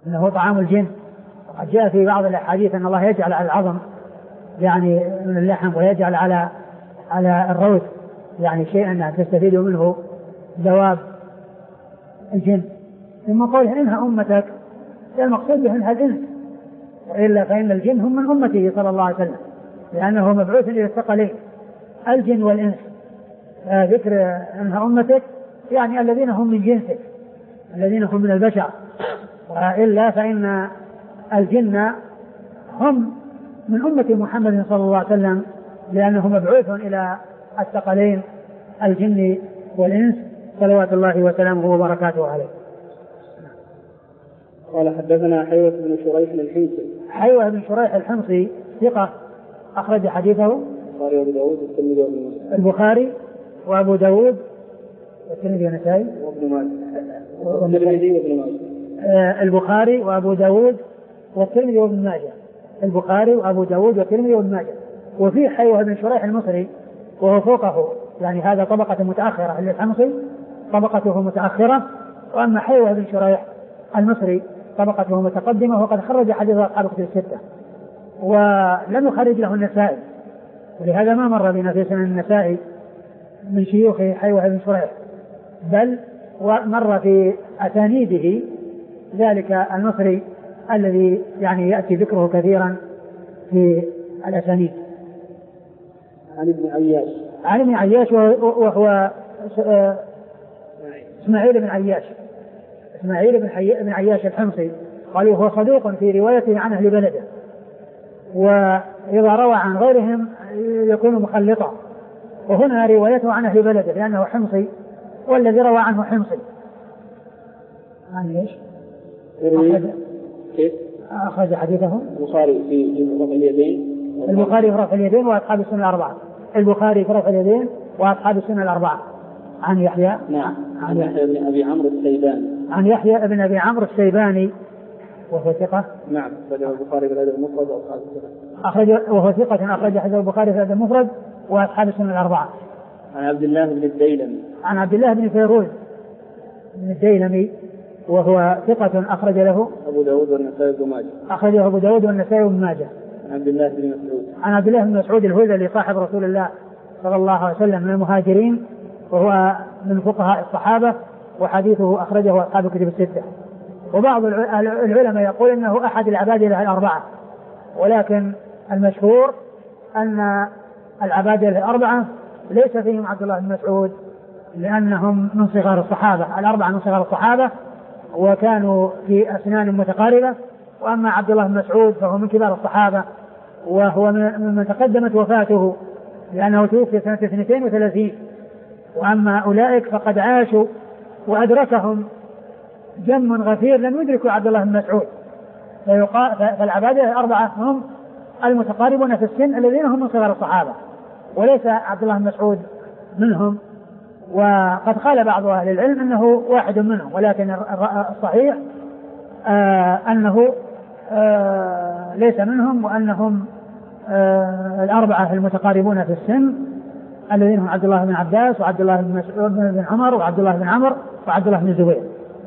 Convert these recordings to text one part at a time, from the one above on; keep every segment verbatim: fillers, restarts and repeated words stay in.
أنه طعام الجن. وقد جاء في بعض الأحاديث أن الله يجعل على العظم يعني من اللحم ويجعل على على الروث يعني شيئا تستفيد منه دواب الجن. ثم قوله إنها أمتك المقصود به إنها الإنس، وإلا فإن الجن هم من أمته صلى الله عليه وسلم لأنه مبعوث إلى الثقلين الجن والإنس. ذكر أنها أمتك يعني الذين هم من جنسك الذين هم من البشر، وإلا فإن الجن هم من أمة محمد صلى الله عليه وسلم لأنه مبعوث إلى الثقلين الجن والإنس صلوات الله وسلامه وبركاته عليه. قال حدثنا حيوة بن شريح الحمصي. حيوة بن شريح الحمصي ثقة أخرج حديثه البخاري وأبو داود والترمذي وابن ماجه. البخاري وأبو داود والترمذي والنسائي وابن ماجه. والترمذي وابن ماجه. آه البخاري وأبو داود والترمذي وابن ماجه. البخاري وأبو داود والترمذي وابن ماجه. وفي حيوة بن شريح المصري وهو فوقه يعني هذا طبقة متأخرة للحمصي طبقته متأخرة، وأما حيوة بن شريح المصري طبقته متقدمة وقد خرج حديث أصحاب كتب الستة ولم يخرج له النسائي، ولهذا ما مر بنا في سنن النسائي من شيوخ حيوة بن شريح، بل ومر في أسانيده ذلك المصري الذي يعني يأتي ذكره كثيرا في الأسانيد. عن ابن عياش. عن ابن عياش وهو إسماعيل بن عياش إسماعيل بن, حي... بن عياش الحمصي، قالوا هو صدوق في روايته عن أهل بلده، وإذا روى عن غيرهم يكون مخلطا، وهنا روايته عن أهل بلده لأنه حمصي والذي روى عنه حمصي. عن ايش؟ كيف؟ أخرج حديثه البخاري في رفع اليدين. البخاري في رفع اليدين وأصحاب السنة الأربعة. البخاري في رفع اليدين وأصحاب السنة الأربعة. عن يحيى نعم عن يحيى بن أبي عمرو السيباني. عن يحيى بن أبي عمرو السيباني وهو ثقة. نعم أخرجه البخاري في الأدب المفرد وأصحاب السنة. أخرج وهو ثقة أخرج حديث البخاري في الأدب المفرد وأصحاب السنة الأربعة. عن عبد الله بن الديلمي. عن عبد الله بن فيروز بن الديلمي وهو ثقة أخرج له أبو داود والنسائي وابن ماجه. أخرجه أبو داود والنسائي وابن ماجه. عن عبد الله بن مسعود. عن عبد الله بن مسعود الهذلي صاحب رسول الله صلى الله عليه وسلم من المهاجرين، وهو من فقهاء الصحابة، وحديثه أخرجه أصحاب الكتب الستة. وبعض العلماء يقول إنه أحد العبادلة الأربعة، ولكن المشهور أن العبادلة الأربعة ليس فيهم عبد الله بن مسعود لأنهم من صغار الصحابة، الأربعة من صغار الصحابة وكانوا في أسنان متقاربة، وأما عبد الله بن مسعود فهو من كبار الصحابة وهو من تقدمت وفاته لأنه توفي سنة اثنتين وثلاثين، وأما أولئك فقد عاشوا وأدركهم جم غفير لم يدركوا عبد الله بن مسعود. فالعبادة الأربعة هم المتقاربون في السن الذين هم من صغار الصحابة، وليس عبد الله بن مسعود منهم، وقد قال بعض أهل العلم أنه واحد منهم، ولكن الصحيح آه أنه آه ليس منهم، وأنهم آه الأربعة المتقاربون في السن الذين هم عبد الله بن عباس وعبد الله بن مسعود بن عمر وعبد الله بن عمر وعبد الله بن الزبير.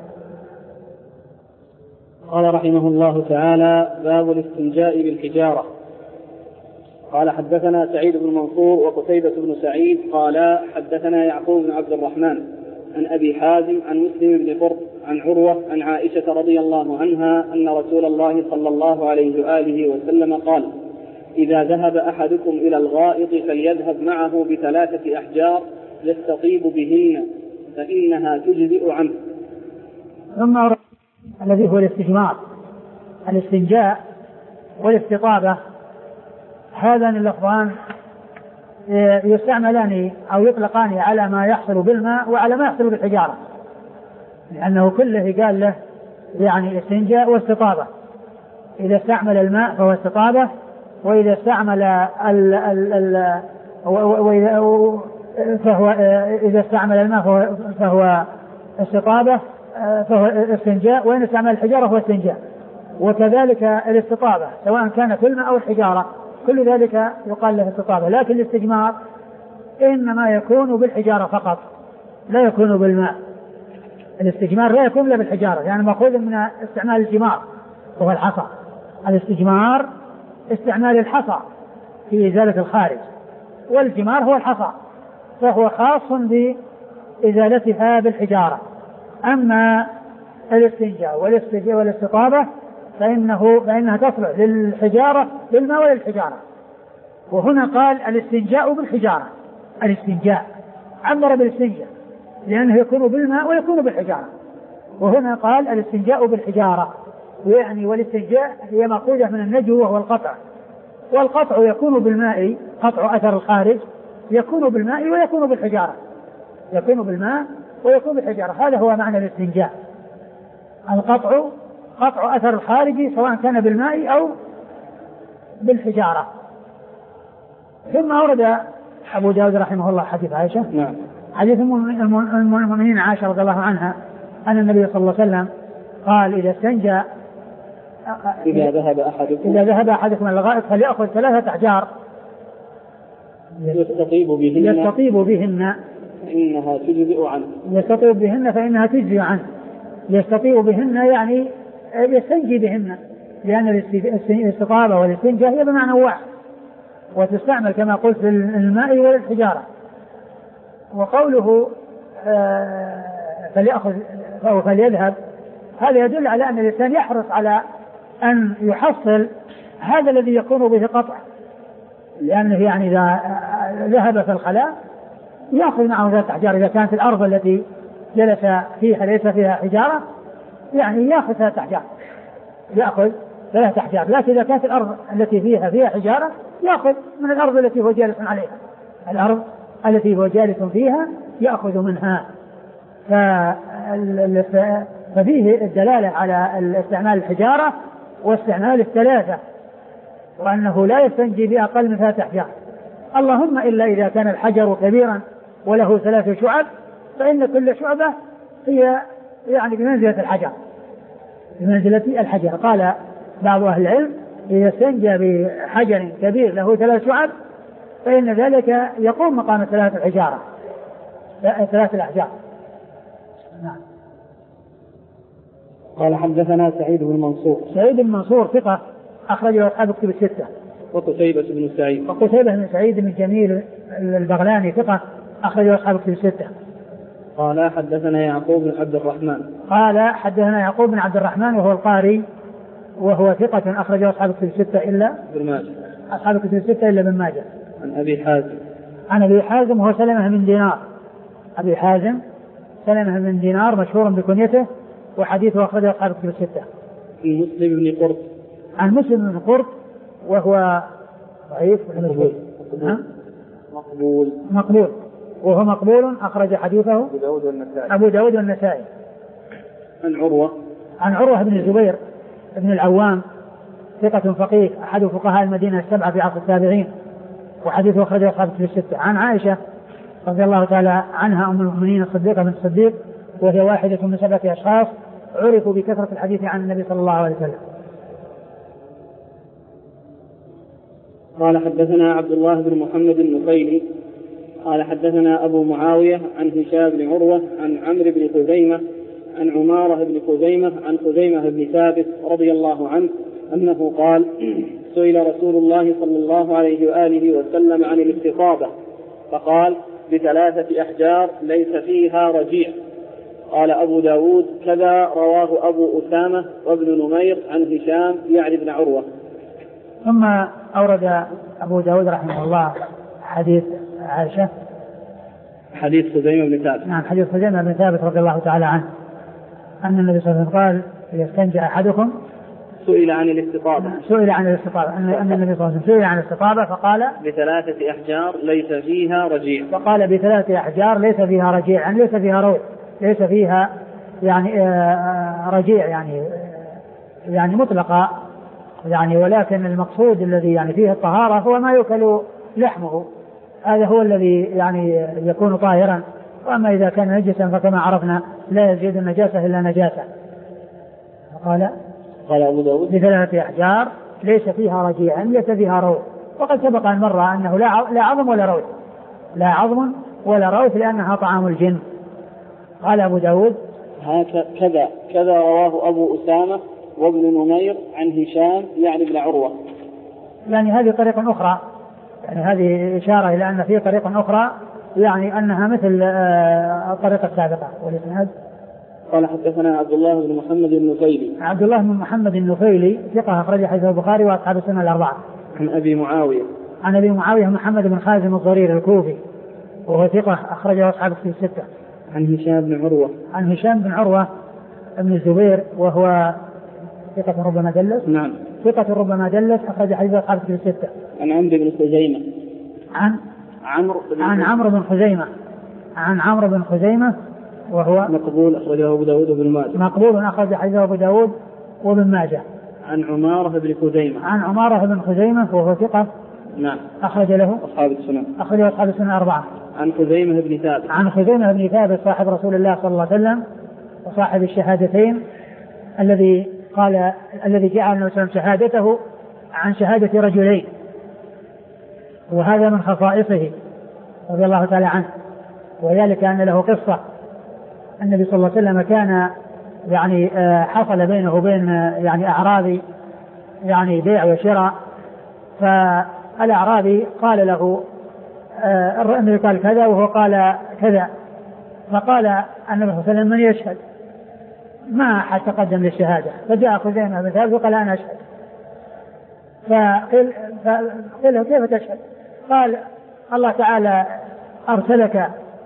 قال رحمه الله تعالى: باب الاستنجاء بالحجارة. قال حدثنا سعيد بن منصور وقتيبة بن سعيد قال حدثنا يعقوب بن عبد الرحمن عن أبي حازم عن مسلم بن فرد عن عروة عن عائشة رضي الله عنها أن رسول الله صلى الله عليه وآله وسلم قال: إذا ذهب أحدكم إلى الغائط فليذهب معه بثلاثة أحجار يستطيب بهن فإنها تجزئ عنه. ثم الذي هو الاستجمار، الاستنجاء والاستطابة، هذان اللفظان يستعملان أو يطلقان على ما يحصل بالماء وعلى ما يحصل بالحجارة، لأنه كله قال له يعني استنجاء واستطابة. إذا استعمل الماء فهو استطابة، وإذا استعمل ال ال ال فهو إذا استعمل الماء فهو, فهو استطابة فهو استنجاء، وإن استعمل الحجارة فهو استنجاء. وكذلك الاستطابة سواء كان في الماء أو الحجارة كل ذلك يقال له استطابة، لكن الاستجمار إنما يكون بالحجارة فقط لا يكون بالماء. الاستجمار لا يكون إلا بالحجارة، يعني مأخوذ من استعمال الجمار وهو الحصى. الاستجمار استعمال الحصى في إزالة الخارج، والجمار هو الحصى، فهو خاص بإزالتها بالحجارة. أما الاستنجاء والاستطابة فإنه فإنها تصلح للحجارة للماء وللحجارة. وهنا قال الاستنجاء بالحجارة، الاستنجاء عبر بالاستنجاء لأنه يكون بالماء ويكون بالحجارة، وهنا قال الاستنجاء بالحجارة، يعني والاستنجاء هي مأخوذة من النجو وهو القطع، والقطع يكون بالماء، قطع أثر الخارج يكون بالماء ويكون بالحجارة، يكون بالماء ويكون بالحجارة. هذا هو معنى الاستنجاء، القطع قطع أثر الخارج سواء كان بالماء أو بالحجارة. ثم أورد أبو داود رحمه الله حديث عائشة، نعم. حديث المؤمنين عائشة رضي الله عنها أن النبي صلى الله عليه وسلم قال إذا استنجى إذا ذهب أحدكم إذا ذهب أحدكم إلى الغائط فليأخذ ثلاثة أحجار يستطيب بهن يستطيب بهن فإنها تجزئ عنه يستطيب بهن فإنها تجزئ عنه. يستطيب بهن يعني يستنجي بهن، لأن الاستطابة والاستنجاء هي بمعنى واحد، وتستعمل كما قلت في الماء والحجارة. وقوله آه فليأخذ أو فليذهب، هذا يدل على أن الإنسان يحرص على أن يحصل هذا الذي يكون به قطع، لأنه يعني إذا ذهب في الخلاء يأخذ معه ذات أحجار. إذا كانت الأرض التي جلس فيها ليس فيها حجارة يعني يأخذ ثلاثة أحجار، يأخذ ثلاثة أحجار. لكن إذا كانت الأرض التي فيها فيها حجارة يأخذ من الأرض التي هو جالس عليها، الأرض التي هو جالس فيها يأخذ منها. ففيه الدلالة على استعمال الحجارة واستعمال الثلاثة، وأنه لا يستنجي بأقل من ثلاثة أحجار، اللهم إلا إذا كان الحجر كبيرا وله ثلاث شعب فإن كل شعبة هي يعني بمنزلة الحجر، بمنزلة الحجر. قال بعض أهل العلم إذا استنجى بحجر كبير له ثلاث شعب فإن ذلك يقوم مقام ثلاث الحجارة ثلاث الأحجار. نعم. قال حدثنا سعيد بن منصور. سعيد بن منصور ثقة أخرجه أصحاب كتب الستة. وقتيبة بن سعيد. وقتيبة بن سعيد بن جميل البغلاني ثقة أخرجه أصحاب كتب الستة. قال حدثنا يعقوب بن عبد الرحمن. قال حدثنا يعقوب بن عبد الرحمن وهو القاري وهو ثقة أخرجه أصحاب كتب الستة إلا ابن ماجه. أصحاب كتب الستة إلا ابن ماجه. عن أبي حازم. عن أبي حازم وهو سلمة بن دينار. أبي حازم سلمة بن دينار مشهور بكنيته وحديثه أخرجه أصحاب كتب الستة. عن مسلم بن قرط. عن مسلم بن قرط وهو ضعيف مقبول. مقبول. مقبول وهو مقبول أخرج حديثه أبو داود والنسائي. أبو داود والنسائي. عن عروة. عن عروة بن الزبير بن العوام ثقة فقيه أحد فقهاء المدينة السبعة في عصر التابعين وحديثه أخرجه أصحاب كتب الستة. عن عائشة رضي الله تعالى عنها أم المؤمنين الصديقة بنت الصديق وهي واحدة من سبعة أشخاص عرفوا بكثرة الحديث عن النبي صلى الله عليه وسلم. قال حدثنا عبد الله بن محمد النفيلي قال حدثنا أبو معاوية عن هشام بن عروة عن عمرو بن خزيمة عن عمارة بن خزيمة عن خزيمة بن ثابت رضي الله عنه أنه قال سئل رسول الله صلى الله عليه وآله وسلم عن الاستطابة فقال بثلاثة أحجار ليس فيها رجيع. قال أبو داود كذا رواه أبو أسامة وابن نمير عن هشام يعني بن عروة. ثم أورد أبو داود رحمه الله حديث عائشة حديث خزيمة بن ثابت. نعم حديث خزيمة بن ثابت رضي الله تعالى عنه أن النبي صلى الله عليه وسلم قال إذا استنجى أحدكم سئل عن الاستطابة سئل عن الاستطابة أن النبي صلى الله عليه وسلم سئل عن الاستطابة فقال بثلاثة أحجار ليس فيها رجيع. فقال بثلاثة أحجار ليس فيها رجيع يعني ليس فيها روح ليس فيها يعني رجيع يعني يعني مطلقة يعني ولكن المقصود الذي يعني فيه الطهارة هو ما يؤكل لحمه هذا هو الذي يعني يكون طاهرا. وأما إذا كان نجسا فكما عرفنا لا يزيد النجاسة إلا نجاسة. قال قال أبو داود بثلاثة أحجار ليس فيها رجيع ليس فيها روح. وقد سبق أن مر أنه لا عظم ولا روث لا عظم ولا روث لأنها طعام الجن. قال أبو داود هكذا كذا رواه أبو أسامة وابن نمير عن هشام يعني ابن عروة. يعني هذه طريقة أخرى، يعني هذه إشارة إلى أن في طريقة أخرى يعني أنها مثل الطريقة السابقة. والإسناد قال حدثنا عبد الله بن محمد النفيلي. عبد الله بن محمد النفيلي ثقة أخرج حديث البخاري وأصحاب السنة الأربعة. عن أبي معاوية. عن أبي معاوية محمد بن خازم الضرير الكوفي وهو ثقة أخرجه أصحاب الكتب الستة. عن هشام بن عروة. عن هشام بن عروة ابن الزبير وهو ثقة ربما دلس. نعم. ثقة ربما دلس أخرج حديث أصحاب الكتب الستة. عن عمرو بن خزيمة. عن عمرو عن عمرو بن خزيمة. عن عمرو بن خزيمة وهو مقبول أخرجه أبو داود وابن ماجه. مقبول أخرج حديثه أبو داود وابن ماجه. عن عمارة بن خزيمة. عن عمارة بن خزيمة وهو ثقة. نعم. أخرج له أصحاب السنن. أخرج أصحاب السنن أربعة. عن خزيمة بن ثابت. عن خزيمة بن ثابت صاحب رسول الله صلى الله عليه وسلم وصاحب الشهادتين الذي قال الذي جعل النبي صلى الله عليه وسلم شهادته عن شهادة رجلين، وهذا من خصائصه رضي الله تعالى عنه. وذلك أن له قصة النبي صلى الله عليه وسلم كان يعني حصل بينه وبين يعني أعرابي يعني بيع وشراء، فالأعرابي قال له النبي قال كذا وهو قال كذا، فقال النبي صلى الله عليه وسلم من يشهد؟ ما أحد تقدم للشهادة، فجاء خزيمة بن ثابت وقال أنا أشهد. فقيل له كيف تشهد؟ قال الله تعالى أرسلك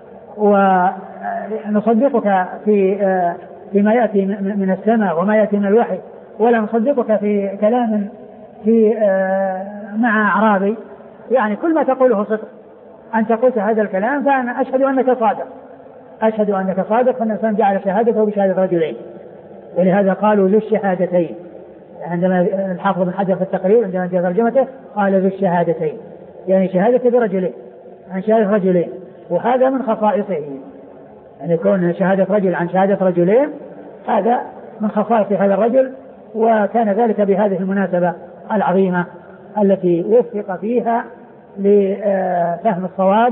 ونصدقك في فيما يأتي من السماء وما يأتي من الوحي، ولا نصدقك في كلام في مع أعرابي، يعني كل ما تقوله صدق، أنت قلت هذا الكلام فأنا أشهد أنك صادق، أشهد أنك صادق. فالإنسان جعل شهادته بشهادة رجلين، ولهذا قالوا ذو الشهادتين. عندما الحافظ بن حجر في التقرير عندما جاء ترجمته قال ذو الشهادتين، يعني شهادة برجلين عن شهادة رجلين، وهذا من خصائصه، يعني يكون شهادة رجل عن شهادة رجلين هذا من خصائص هذا الرجل. وكان ذلك بهذه المناسبة العظيمة التي وفق فيها لفهم الصواب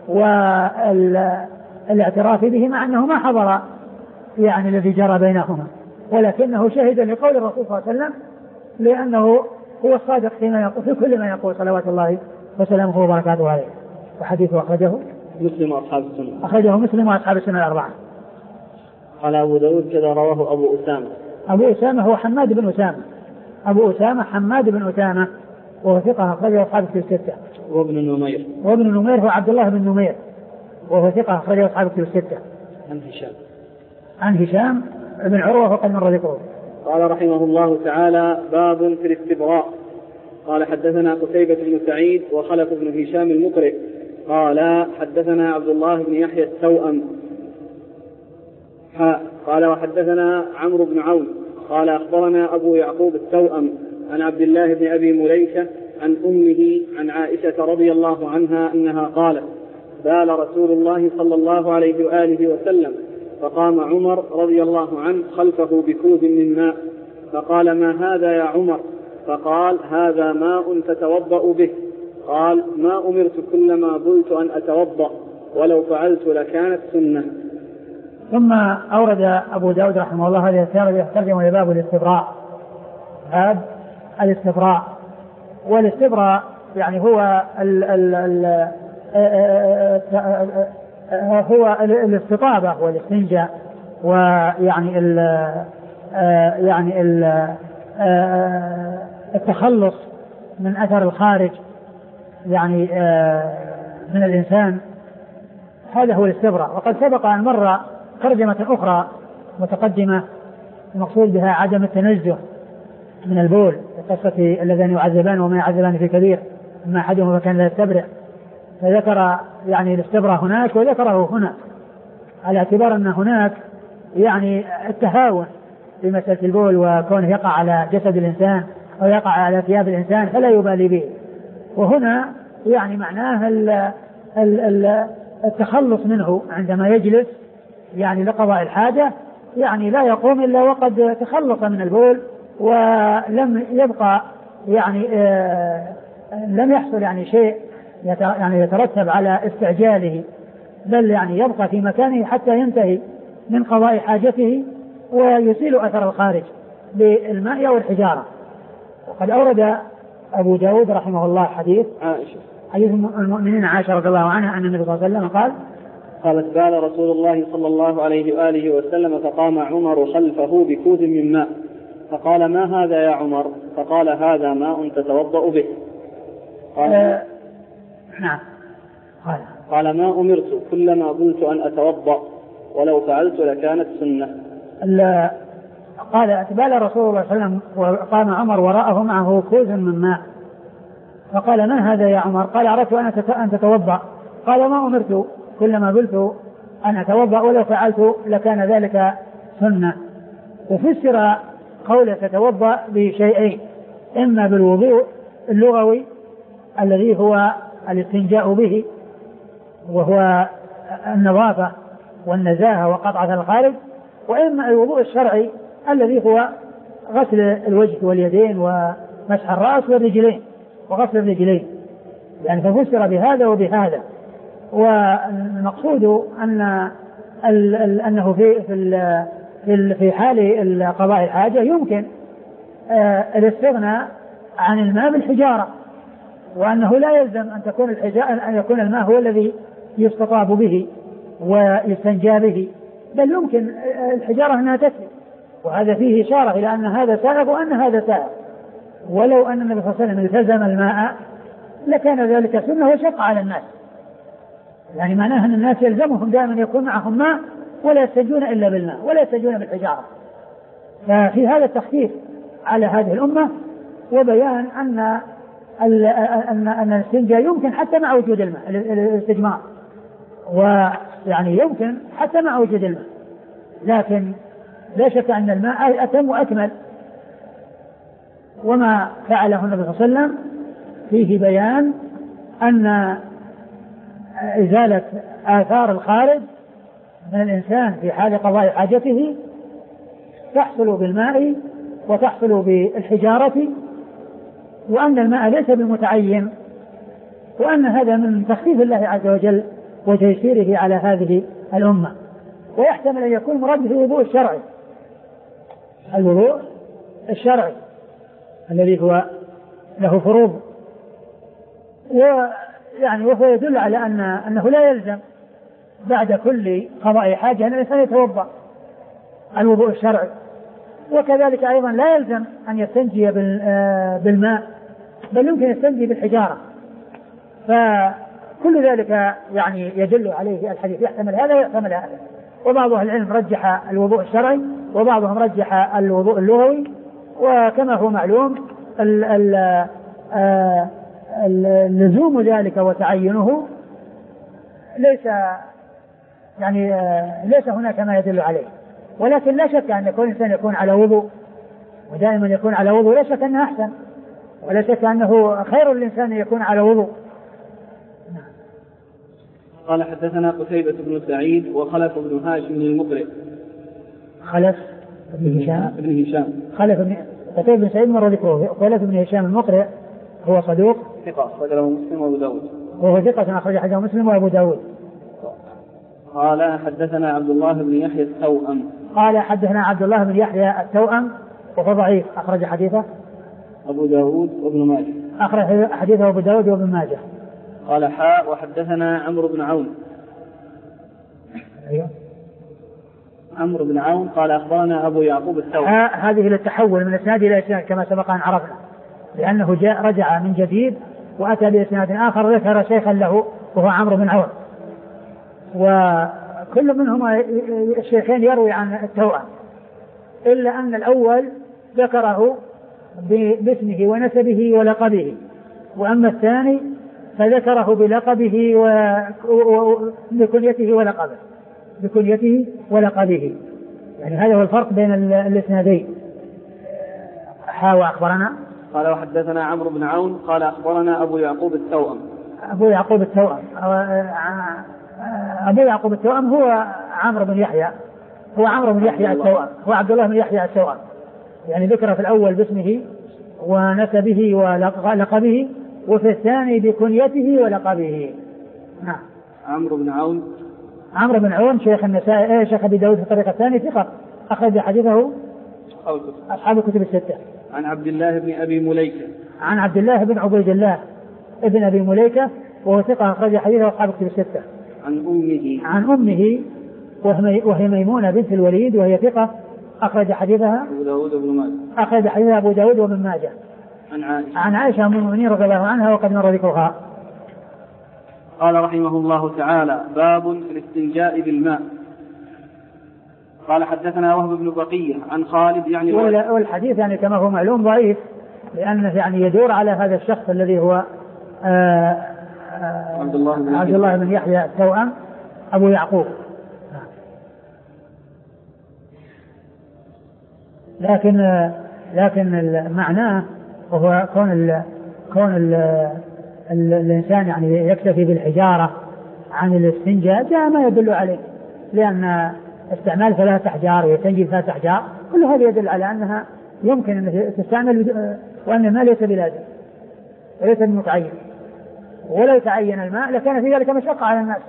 والاعتراف به، مع أنه ما حضر يعني الذي جرى بينهما، ولكنه شهد لقول الرسول صلى الله عليه وسلم، لأنه هو الصادق فيما يقول في كل ما يقول صلوات الله وسلامه وبركاته عليه. وحديثه أخرجه مسلم وأصحاب السنة. أخرجه مسلم وأصحاب السنة الأربعة. قال أبو داود كذا رواه أبو أسامة. أبو أسامة هو حماد بن أسامة. أبو أسامة حماد بن أسامة وهو ثقة أخرجه أصحاب الستة. وابن نمير. وابن نمير هو عبد الله بن نمير وهو ثقة أخرجه أصحاب الستة. عن هشام. عن هشام بن عروة وقد مر ذكره. قال رحمه الله تعالى: باب في الاستبراء. قال حدثنا قتيبة بن سعيد وخلف بن هشام المقرئ قال حدثنا عبد الله بن يحيى التوأم قال وحدثنا عمرو بن عون قال أخبرنا أبو يعقوب التوأم عن عبد الله بن أبي مليكة عن أمه عن عائشة رضي الله عنها أنها قالت: بال رسول الله صلى الله عليه وآله وسلم، فقام عمر رضي الله عنه خلفه بكوز من ماء، فقال: ما هذا يا عمر؟ فقال: هذا ماء تتوضأ به. قال: ما أمرت كلما بلت أن أتوضأ، ولو فعلت لكانت سنة. ثم أورد أبو داود رحمه الله هذه الترجمة لباب الاستبراء. باب الاستبراء. والاستبراء يعني هو ال ال ال هو الاستطابة والاستنجاء، ويعني ال يعني ال التخلص من أثر الخارج يعني من الإنسان، هذا هو الاستبراء. وقد سبق أن مر ترجمة أخرى متقدمة المقصود بها عدم التنزه من البول، قصة الذين يعذبان وما يعذبان في كبير أما أحدهما فكان لا يستبرئ، فذكر يعني الاستبراء هناك وذكره هنا على اعتبار أن هناك يعني التهاون في مسألة البول وكونه يقع على جسد الإنسان أو يقع على ثياب الإنسان فلا يبالي به، وهنا يعني معناه ال ال التخلص منه عندما يجلس يعني لقضاء الحاجة، يعني لا يقوم إلا وقد تخلص من البول ولم يبقى يعني آه لم يحصل يعني شيء يعني يترتب على استعجاله، بل يعني يبقى في مكانه حتى ينتهي من قضاء حاجته ويزيل أثر الخارج بالماء أو الحجارة. وقد أورد أبو داود رحمه الله حديث عائشة حديث المؤمنين عائشة رضي الله عنها أن النبي صلى الله عليه وسلم قال قالت بال رسول الله صلى الله عليه وآله وسلم فقام عمر خلفه بكوز من ماء فقال ما هذا يا عمر؟ فقال هذا ماء تتوضأ به. قال آه نعم قال قال ما أمرت كلما قلت أن أتوضأ ولو فعلت لكانت سنة. قال بال رسول الله صلى الله عليه وسلم وقام عمر وراءه معه كوز من ماء فقال ما هذا يا عمر؟ قال أردت أن تتوضأ. قال ما أمرت كلما قلت أن أتوضأ ولو فعلت لكان ذلك سنة. وفسر قوله تتوضأ بشيئين، إما بالوضوء اللغوي الذي هو الاستنجاء به وهو النظافة والنزاهة وقطعة الخارج، وإما الوضوء الشرعي الذي هو غسل الوجه واليدين ومسح الرأس والرجلين وغسل الرجلين، يعني ففسر بهذا وبهذا. والمقصود أن أنه في في في حال قضاء الحاجة يمكن الاستغناء عن الماء بالحجارة، وأنه لا يلزم أن تكون الحجارة أن يكون الماء هو الذي يستطاب به ويستنجى به، بل يمكن الحجارة أنها تكفي. وهذا فيه إشارة إلى أن هذا سائغ وأن هذا سائغ، ولو أن النبي صلى الله عليه وسلم التزم الماء لكان ذلك سنة وشق على الناس، يعني معناه أن الناس يلزمهم دائما يكون معهم ماء ولا يستنجون إلا بالماء ولا يستنجون بالحجارة. ففي هذا التخفيف على هذه الأمة وبيان أن أن أن الاستنجاء يمكن حتى مع وجود الماء، الاستجمار ويعني يمكن حتى مع وجود الماء، لكن لا شك أن الماء أتم وأكمل. وما فعله النبي صلى الله عليه وسلم فيه بيان أن إزالة آثار الخارج من الإنسان في حال قضاء حاجته تحصل بالماء وتحصل بالحجارة، وأن الماء ليس بمتعين، وأن هذا من تخفيف الله عز وجل وتيسيره على هذه الأمة. ويحتمل أن يكون مراد به الوضوء الشرعي، الوضوء الشرعي الذي هو له فروض، ويعني وهو يدل على أن أنه لا يلزم بعد كل قضاء حاجة أن الإنسان يتوضأ الوضوء الشرعي، وكذلك أيضا لا يلزم أن يستنجي بالماء، بل يمكن يستنجي بالحجارة. فكل ذلك يعني يدل عليه الحديث، يحتمل هذا ويحتمل هذا. وبعض أهل العلم رجح الوضوء الشرعي وبعضهم رجح الوضوء اللغوي، وكما هو معلوم اللزوم ذلك وتعينه ليس يعني ليس هناك ما يدل عليه، ولكن لا شك أن يكون الإنسان يكون على وضوء ودائما يكون على وضوء لا شك أنه أحسن، ولا شك أنه خير للإنسان يكون على وضوء. قال حدثنا قتيبة بن سعيد وخلف بن هاشم المقرئ. خلف بن هشام بن هشام خلف بن قتيبة بن سعيد مر ذكره. خلف بن هشام المقرئ هو صدوق ثقة أخرجه مسلم وأبو داود، وهو ثقة أخرج حديثه مسلم وأبو داود. قال حدثنا عبد الله بن يحيى التوأم. قال حدثنا عبد الله بن يحيى التوأم وهو ضعيف، أخرج حديثه أبو داود وابن ماجه. أخرج حديثه أبو داود وابن ماجه. قال حاء وحدثنا عمرو بن عون. أيوه عمرو بن عون قال أخبرنا أبو يعقوب الثوري. هذه للتحول من إسناد إلى إسناد كما سبق أن عرفنا، لأنه جاء رجع من جديد وأتى بإسناد آخر ذكر شيخا له وهو عمرو بن عون، وكل منهما الشيخين يروي عن التوأم، إلا أن الأول ذكره باسمه ونسبه ولقبه، وأما الثاني فذكره بلقبه وبكنيته ولقبه بكنيته ولقبه يعني هذا هو الفرق بين الاسنادين. حاوى أخبرنا قال وحدثنا عمرو بن عون قال أخبرنا أبو يعقوب التوأم. أبو يعقوب التوأم أبو يعقوب التوأم هو عمرو بن يحيى هو عمرو بن يحيى التوأم هو عبد الله بن يحيى التوأم، يعني ذكر في الأول باسمه ونسبه ولقبه، وفي الثاني بكنيته ولقبه. نعم. عمرو بن عون عمرو بن عون شيخ النسائي شيخ أبي داود في الطريقة الثانية ثقة أخرج حديثه أصحاب الكتب الستة. عن عبد الله بن أبي مليكة عن عبد الله بن عبيد الله ابن أبي مليكة وهو ثقة أخرج حديثه أصحاب الكتب الستة. عن أمه عن أمه وهي ميمونة بنت الوليد وهي ثقة أخرج حديثها أبو داود وابن ماجه أخرج حديثها أبو داود وابن ماجه. عن عائشة عن عائشة أم المؤمنين رضي الله عنها وقد مر ذكرها. قال رحمه الله تعالى: باب في الاستنجاء بالماء. قال حدثنا وهب بن بقية عن خالد يعني والحديث يعني كما هو معلوم ضعيف لأنه يعني يدور على هذا الشخص الذي هو آآ آآ عبد الله بن, عبد الله بن يحيى التوأم أبو يعقوب. لكن لكن معناه وهو كون ال كون ال ال الإنسان يعني يكتفي بالحجارة عن الاستنجاء جاء ما يدل عليه لأن استعمال ثلاثة أحجار ويستنجي ثلاثة أحجار كل هذا يدل على أنها يمكن أن تستعمل وأن ما ليس بلازم وليس بمتعين ولا يتعين الماء لكان في ذلك مشقة على الناس.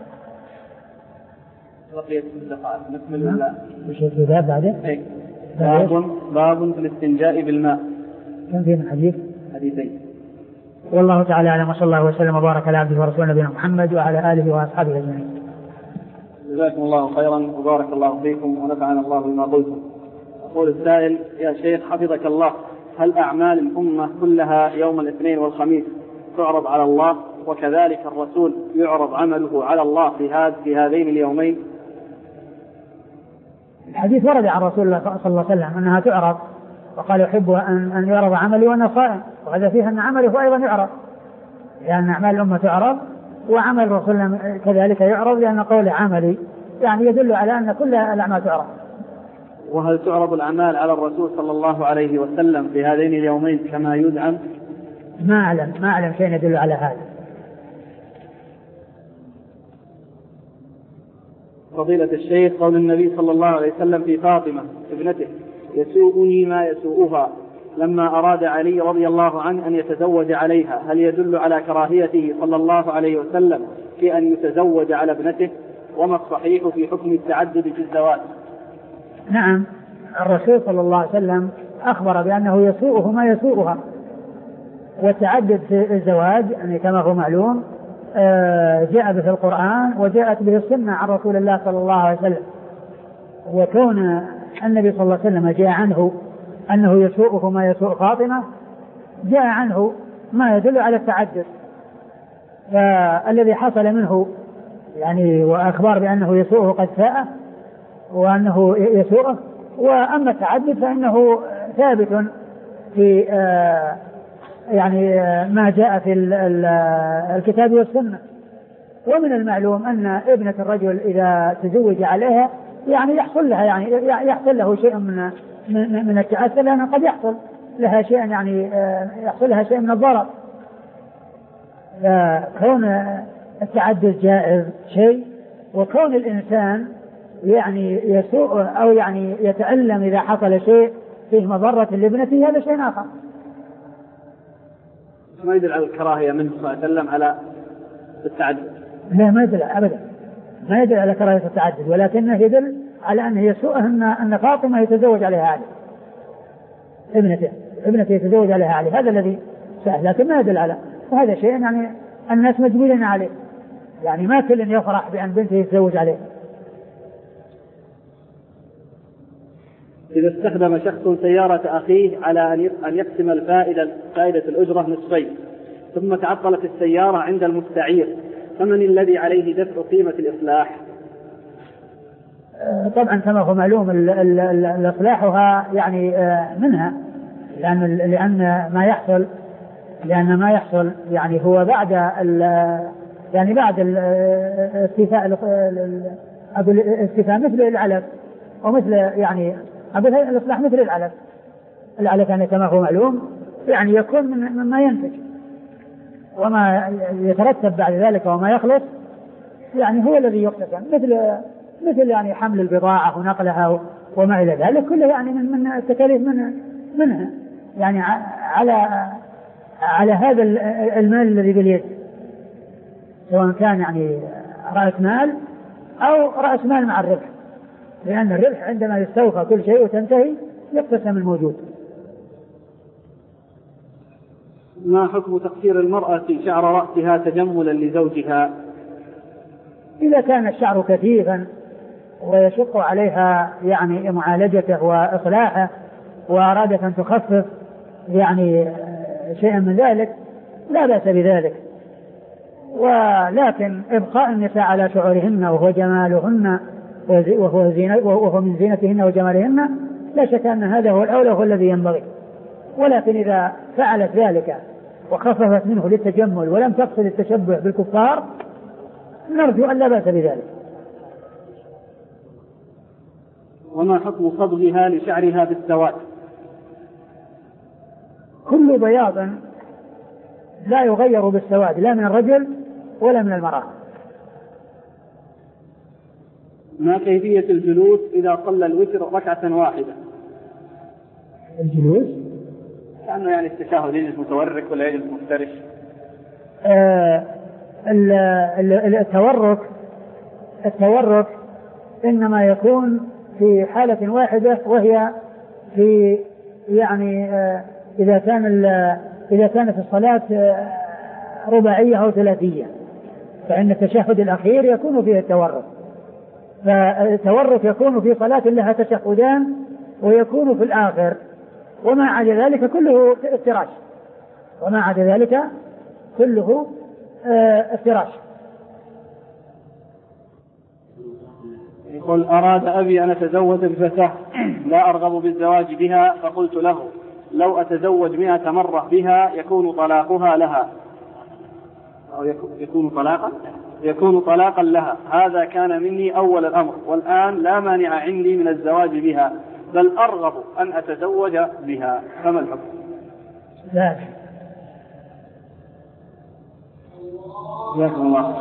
بقيت الدقائق نكمل ولا وش الباب بعده؟ باب باب في الاستنجاء بالماء. كم في من حديث؟ حديثين. والله تعالى أعلم وصلى الله وسلم وبارك على عبده ورسوله نبينا محمد وعلى آله وأصحابه أجمعين. جزاكم الله خيرا وبارك الله فيكم ونفعنا الله بما قلتم. يقول السائل: يا شيخ حفظك الله، هل أعمال الأمة كلها يوم الاثنين والخميس تعرض على الله وكذلك الرسول يعرض عمله على الله في هذا في هذين اليومين؟ الحديث ورد عن رسول الله صلى الله عليه وسلم أنها تعرض وقال يحب أن أن يعرض عملي وأنا صائم وهذا فيه أن عمله أيضا يعرض لأن أعمال الأمة تعرض وعمل الرسول كذلك يعرض لأن قول عملي يعني يدل على أن كل الأعمال تعرض. وهل تعرض الأعمال على الرسول صلى الله عليه وسلم في هذين اليومين كما يدعم؟ ما أعلم ما أعلم شيء يدل على هذا. فضيلة الشيخ، قول النبي صلى الله عليه وسلم في فاطمة ابنته: يسوءني ما يسوءها، لما أراد علي رضي الله عنه أن يتزوج عليها، هل يدل على كراهيته صلى الله عليه وسلم في أن يتزوج على ابنته؟ وما الصحيح في حكم التعدد في الزواج؟ نعم، الرسول صلى الله عليه وسلم أخبر بأنه يسوءه ما يسوءها، والتعدد في الزواج يعني كما هو معلوم جاء به القرآن وجاءت به السنة عن رسول الله صلى الله عليه وسلم. وكون النبي صلى الله عليه وسلم جاء عنه أنه يسوءه ما يسوء فاطمة جاء عنه ما يدل على التعدد، فالذي حصل منه يعني وأخبار بأنه يسوءه قد ساءه وأنه يسوءه. وأما التعدد فإنه ثابت في آه يعني ما جاء في الكتاب والسنة. ومن المعلوم أن ابنة الرجل إذا تزوج عليها يعني يحصل لها يعني يحصل له شيء من من, من التأثر، لأنه قد يحصل لها شيء يعني يحصل لها شيء من الضرر. كون التعدد جائز شيء، وكون الإنسان يعني يسوء أو يعني يتألم إذا حصل شيء فيه مضرة لابنته هذا شيء آخر. ما يدل على الكراهية منه صلى الله عليه وسلم على التعدد؟ لا، ما يدل أبدا، ما يدل على كراهية التعدد، ولكنه يدل على أنه يسوء أن أن فاطمة يتزوج عليها علي، ابنته ابنته يتزوج عليها علي، هذا الذي سأل، لكن ما يدل على، وهذا شيء يعني الناس مجبولين عليه، يعني ما كل يفرح بأن بنته يتزوج عليه. إذا استخدم شخص سيارة أخيه على أن يقسم الفائدة فائدة الأجرة نصفين، ثم تعطلت السيارة عند المستعير، فمن الذي عليه دفع قيمة الإصلاح؟ طبعا كما هو معلوم الإصلاحها يعني منها، لأن لأن ما يحصل لأن ما يحصل يعني هو بعد يعني بعد الاستيفاء الاستيفاء مثل العلف ومثل يعني أقول الإصلاح مثل العلف العلف يعني كما هو معلوم يعني يكون من مما ينتج، وما يترتب بعد ذلك وما يخلص يعني هو الذي يقتسم، مثل مثل يعني حمل البضاعة ونقلها وما إلى ذلك كله يعني من من التكاليف من منها يعني على على هذا المال الذي باليد، سواء كان يعني رأس مال أو رأس مال مع الربح، لأن الربح عندما يستوفى كل شيء وتنتهي يقتسم الموجود. ما حكم تقصير المرأة شعر رأسها تجملا لزوجها؟ إذا كان الشعر كثيفا ويشق عليها يعني معالجته وإصلاحه وأرادت أن تخفف يعني شيئا من ذلك لا بأس بذلك، ولكن إبقاء النساء على شعورهن وهو جمالهن وهو, زينة وهو من زينتهن وجمالهن لا شك أن هذا هو الأولى وهو الذي ينبغي. ولكن إذا فعلت ذلك وخففت منه للتجمل ولم تقصد التشبه بالكفار نرجو أن لا بأس بذلك. وما حكم صبغها لشعرها بالسواد؟ كل بياض لا يغير بالسواد لا من الرجل ولا من المرأة. ما كيفية الجلوس إذا صلى الوتر ركعة واحدة؟ الجلوس كأنه يعني التشهد يجلس متورك ولا يجلس مفترش؟ آه التورك التورك إنما يكون في حالة واحدة، وهي في يعني آه إذا كان إذا كانت الصلاة رباعية أو ثلاثية فإن التشهد الأخير يكون فيه التورك، فالتورك يكون في صلاة لها تشهدان ويكون في الآخر، وما عدا ذلك كله افتراش وما عدا ذلك كله افتراش. يقول أراد أبي أن أتزوج بفتاة لا أرغب بالزواج بها، فقلت له لو أتزوج مئة مرة بها يكون طلاقها لها أو يكون طلاقا يكون طلاقا لها. هذا كان مني أول الأمر، والآن لا مانع عندي من الزواج بها، بل أرغب أن أتزوج بها، فما الحكم؟ لا جزاكم الله.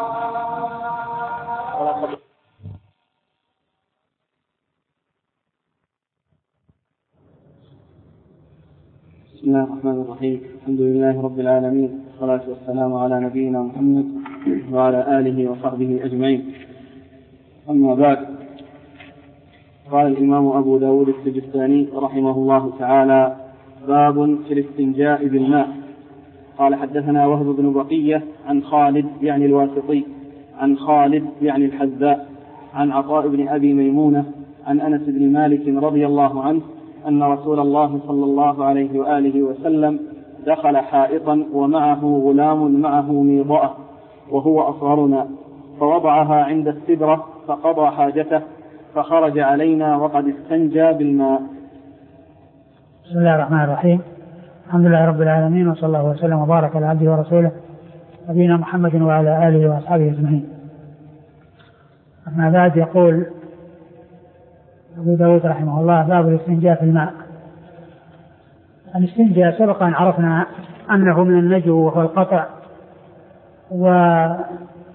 بسم الله الرحمن الرحيم. الحمد لله رب العالمين، والصلاة والسلام على نبينا محمد وعلى آله وصحبه أجمعين. أما بعد، قال الإمام أبو داود السجستاني رحمه الله تعالى: باب في الاستنجاء بالماء. قال حدثنا وهب بن بقية عن خالد يعني الواسطي عن خالد يعني الحذاء عن عطاء بن أبي ميمونة عن أنس بن مالك رضي الله عنه أن رسول الله صلى الله عليه وآله وسلم دخل حائطا ومعه غلام معه ميضأة وهو أصغرنا، فوضعها عند السدرة فقضى حاجته فخرج علينا وقد استنجى بالماء. بسم الله الرحمن الرحيم. الحمد لله رب العالمين، وصلى الله وسلم وبارك على عبده ورسوله نبينا محمد وعلى آله وأصحابه أجمعين. أما بعد، يقول أبو داود رحمه الله: باب الاستنجاء في الماء. الاستنجاء سبق أن عرفنا أنه من النجو وهو القطع، وقيل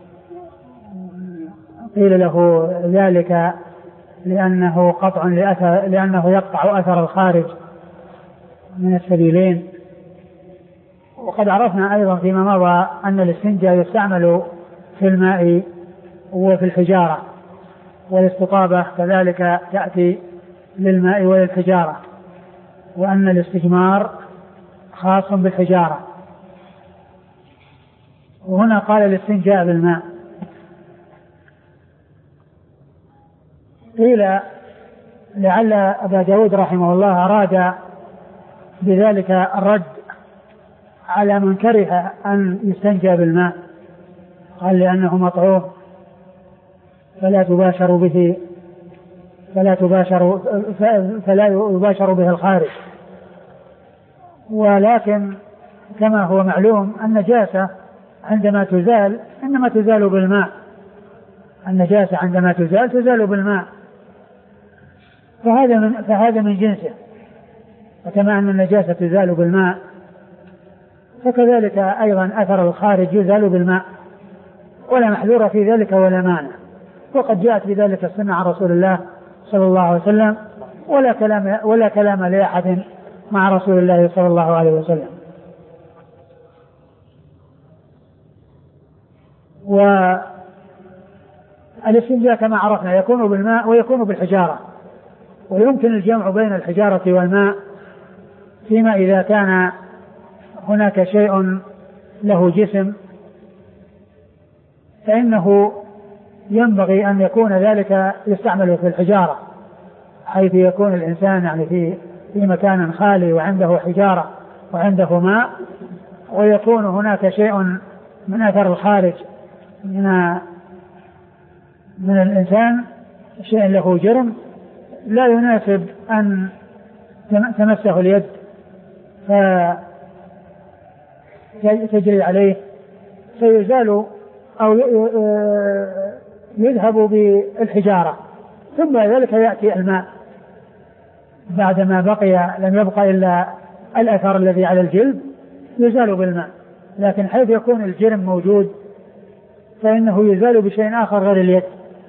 له ذلك لأنه قطع لأثر لأنه يقطع أثر الخارج من السبيلين. وقد عرفنا أيضا فيما مضى أن الاستنجاء يستعمل في الماء وفي الحجارة، والاستطابة كذلك تأتي للماء وللحجارة، وأن الاستجمار خاص بالحجارة. وهنا قال الاستنجاء بالماء. قيل لعل أبا داود رحمه الله أراد بذلك الرد على من كره أن يستنجى بالماء، قال لأنه مطعوم فلا تباشر به فلا تباشر فلا يباشر به الخارج. ولكن كما هو معلوم النجاسة عندما تزال إنما تزال بالماء، النجاسة عندما تزال تزال بالماء، فهذا من فهذا من جنسه. وكما أن النجاسة تزال بالماء فكذلك أيضا أثر الخارج يزال بالماء، ولا محذور في ذلك ولا مانع. وقد جاءت بذلك السنة عن رسول الله صلى الله عليه وسلم، ولا كلام ولا كلام لأحد مع رسول الله صلى الله عليه وسلم. الاستنجاء كما عرفنا يكون بالماء ويكون بالحجارة، ويمكن الجمع بين الحجارة والماء فيما إذا كان هناك شيء له جسم، فإنه ينبغي أن يكون ذلك يستعمل في الحجارة، حيث يكون الإنسان يعني في في مكان خالي وعنده حجارة وعنده ماء، ويكون هناك شيء من أثر الخارج من من الإنسان، شيء له جرم لا يناسب أن تمسه اليد فتجري عليه فيزال أو يذهب بالحجارة، ثم ذلك يأتي الماء بعدما بقي لم يبقى إلا الأثر الذي على الجلد يزال بالماء. لكن حيث يكون الجرم موجود فإنه يزال بشيء آخر غير اليد.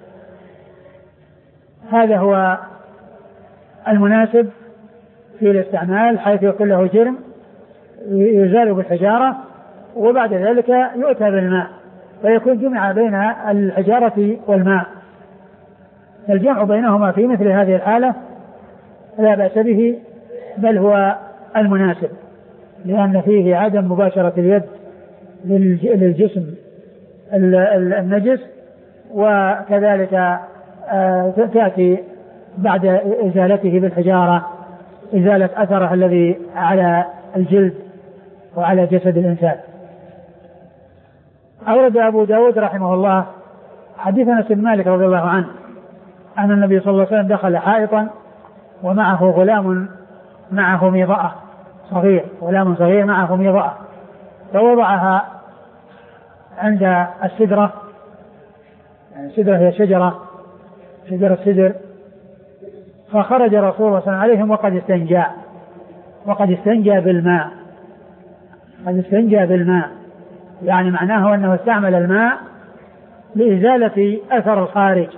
هذا هو المناسب في الاستعمال، حيث يكون له جرم يزال بالحجارة وبعد ذلك يؤتى بالماء، فيكون جمع بين الحجارة والماء. الجمع بينهما في مثل هذه الحالة لا بأس به، بل هو المناسب، لأن فيه عدم مباشرة اليد للجسم النجس، وكذلك تأتي بعد إزالته بالحجارة إزالة أثره الذي على الجلد وعلى جسد الإنسان. أورد أبو داود رحمه الله حديث أنس بن مالك رضي الله عنه أن النبي صلى الله عليه وسلم دخل حائطا ومعه غلام معه ميضأة صغير، غلام صغير معه ميضأة، فوضعها عند السدرة. السدرة هي شجرة شجرة سدر. فخرج رسول الله صلى الله عليه وسلم عليهم وقد استنجى وقد استنجى بالماء قد استنجى بالماء يعني معناه أنه استعمل الماء لإزالة أثر الخارج،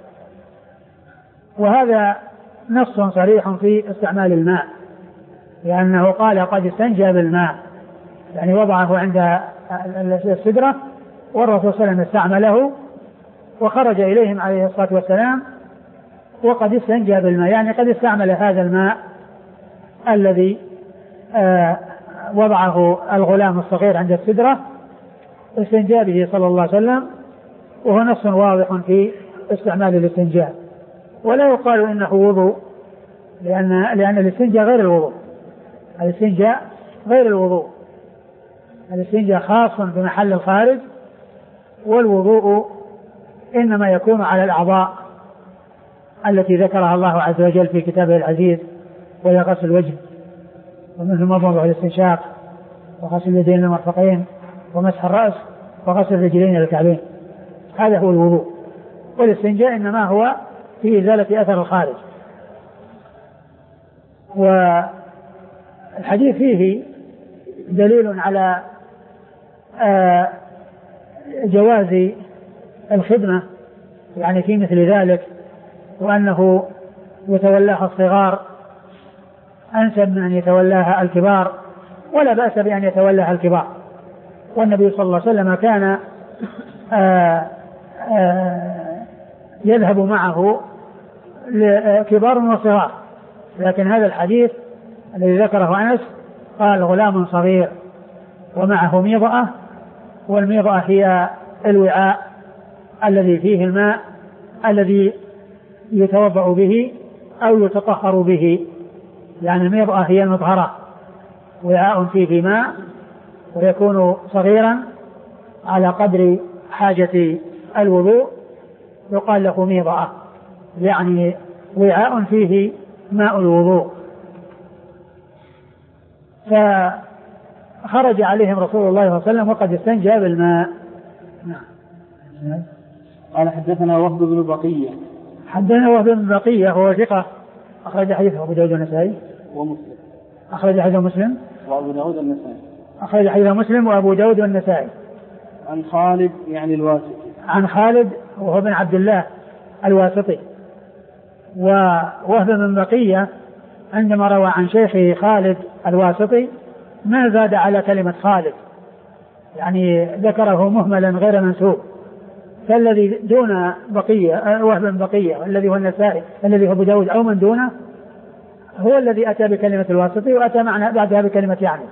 وهذا نص صريح في استعمال الماء، لأنه قال قد استنجى بالماء، يعني وضعه عند السدرة والرسول صلى الله عليه وسلم استعمله وخرج إليهم عليه الصلاة والسلام وقد استنجى بالماء، يعني قد استعمل هذا الماء الذي آه وضعه الغلام الصغير عند السدرة استنجى به صلى الله عليه وسلم، وهو نص واضح في استعمال الاستنجاء. ولا يقال إنه وضوء، لأن لأن الاستنجاء غير الوضوء. الاستنجاء غير الوضوء الاستنجاء خاص بمحل الخارج، والوضوء إنما يكون على الأعضاء التي ذكرها الله عز وجل في كتابه العزيز، وهي غسل الوجه ومنه المضمضة والاستنشاق وغسل اليدين المرفقين ومسح الرأس وغسل الرجلين إلى الكعبين. هذا هو الوضوء. والاستنجاء إنما هو في إزالة أثر الخارج. والحديث فيه دليل على جواز الخدمة يعني في مثل ذلك، وأنه يتولاها الصغار أنسب من أن يتولاها الكبار، ولا بأس بأن يتولاها الكبار. والنبي صلى الله عليه وسلم كان آآ آآ يذهب معه كبار وصغار، لكن هذا الحديث الذي ذكره أنس قال غلام صغير ومعه ميضأة، والميضأة هي الوعاء الذي فيه الماء الذي يتوضأ به أو يتطهر به، يعني الميضأة هي المطهرة، وعاء فيه ماء ويكون صغيرا على قدر حاجة الوضوء يقال له ميضأة، يعني وعاء فيه ماء الوضوء. فخرج عليهم رسول الله صلى الله عليه وسلم وقد استنجى بالماء. قال حدثنا وهب بن بقية. حدثنا وهب بن بقية هو ثقة أخرج حديثه أبو داود والنسائي ومسلم. أخرج حديثه مسلم وأبو داود والنسائي. أخرج حديثه مسلم وأبو داود والنسائي. عن خالد يعني الواسطي. عن خالد وهو بن عبد الله الواسطي. ووهب بن بقية عندما روى عن شيخه خالد الواسطي ما زاد على كلمة خالد، يعني ذكره مهملا غير منسوب، فالذي دون بقية وهب بقية الذي هو النسائي الذي هو أبو داود أو من دونه هو الذي أتى بكلمة الواسطي وأتى معنا بعدها بكلمة يعني.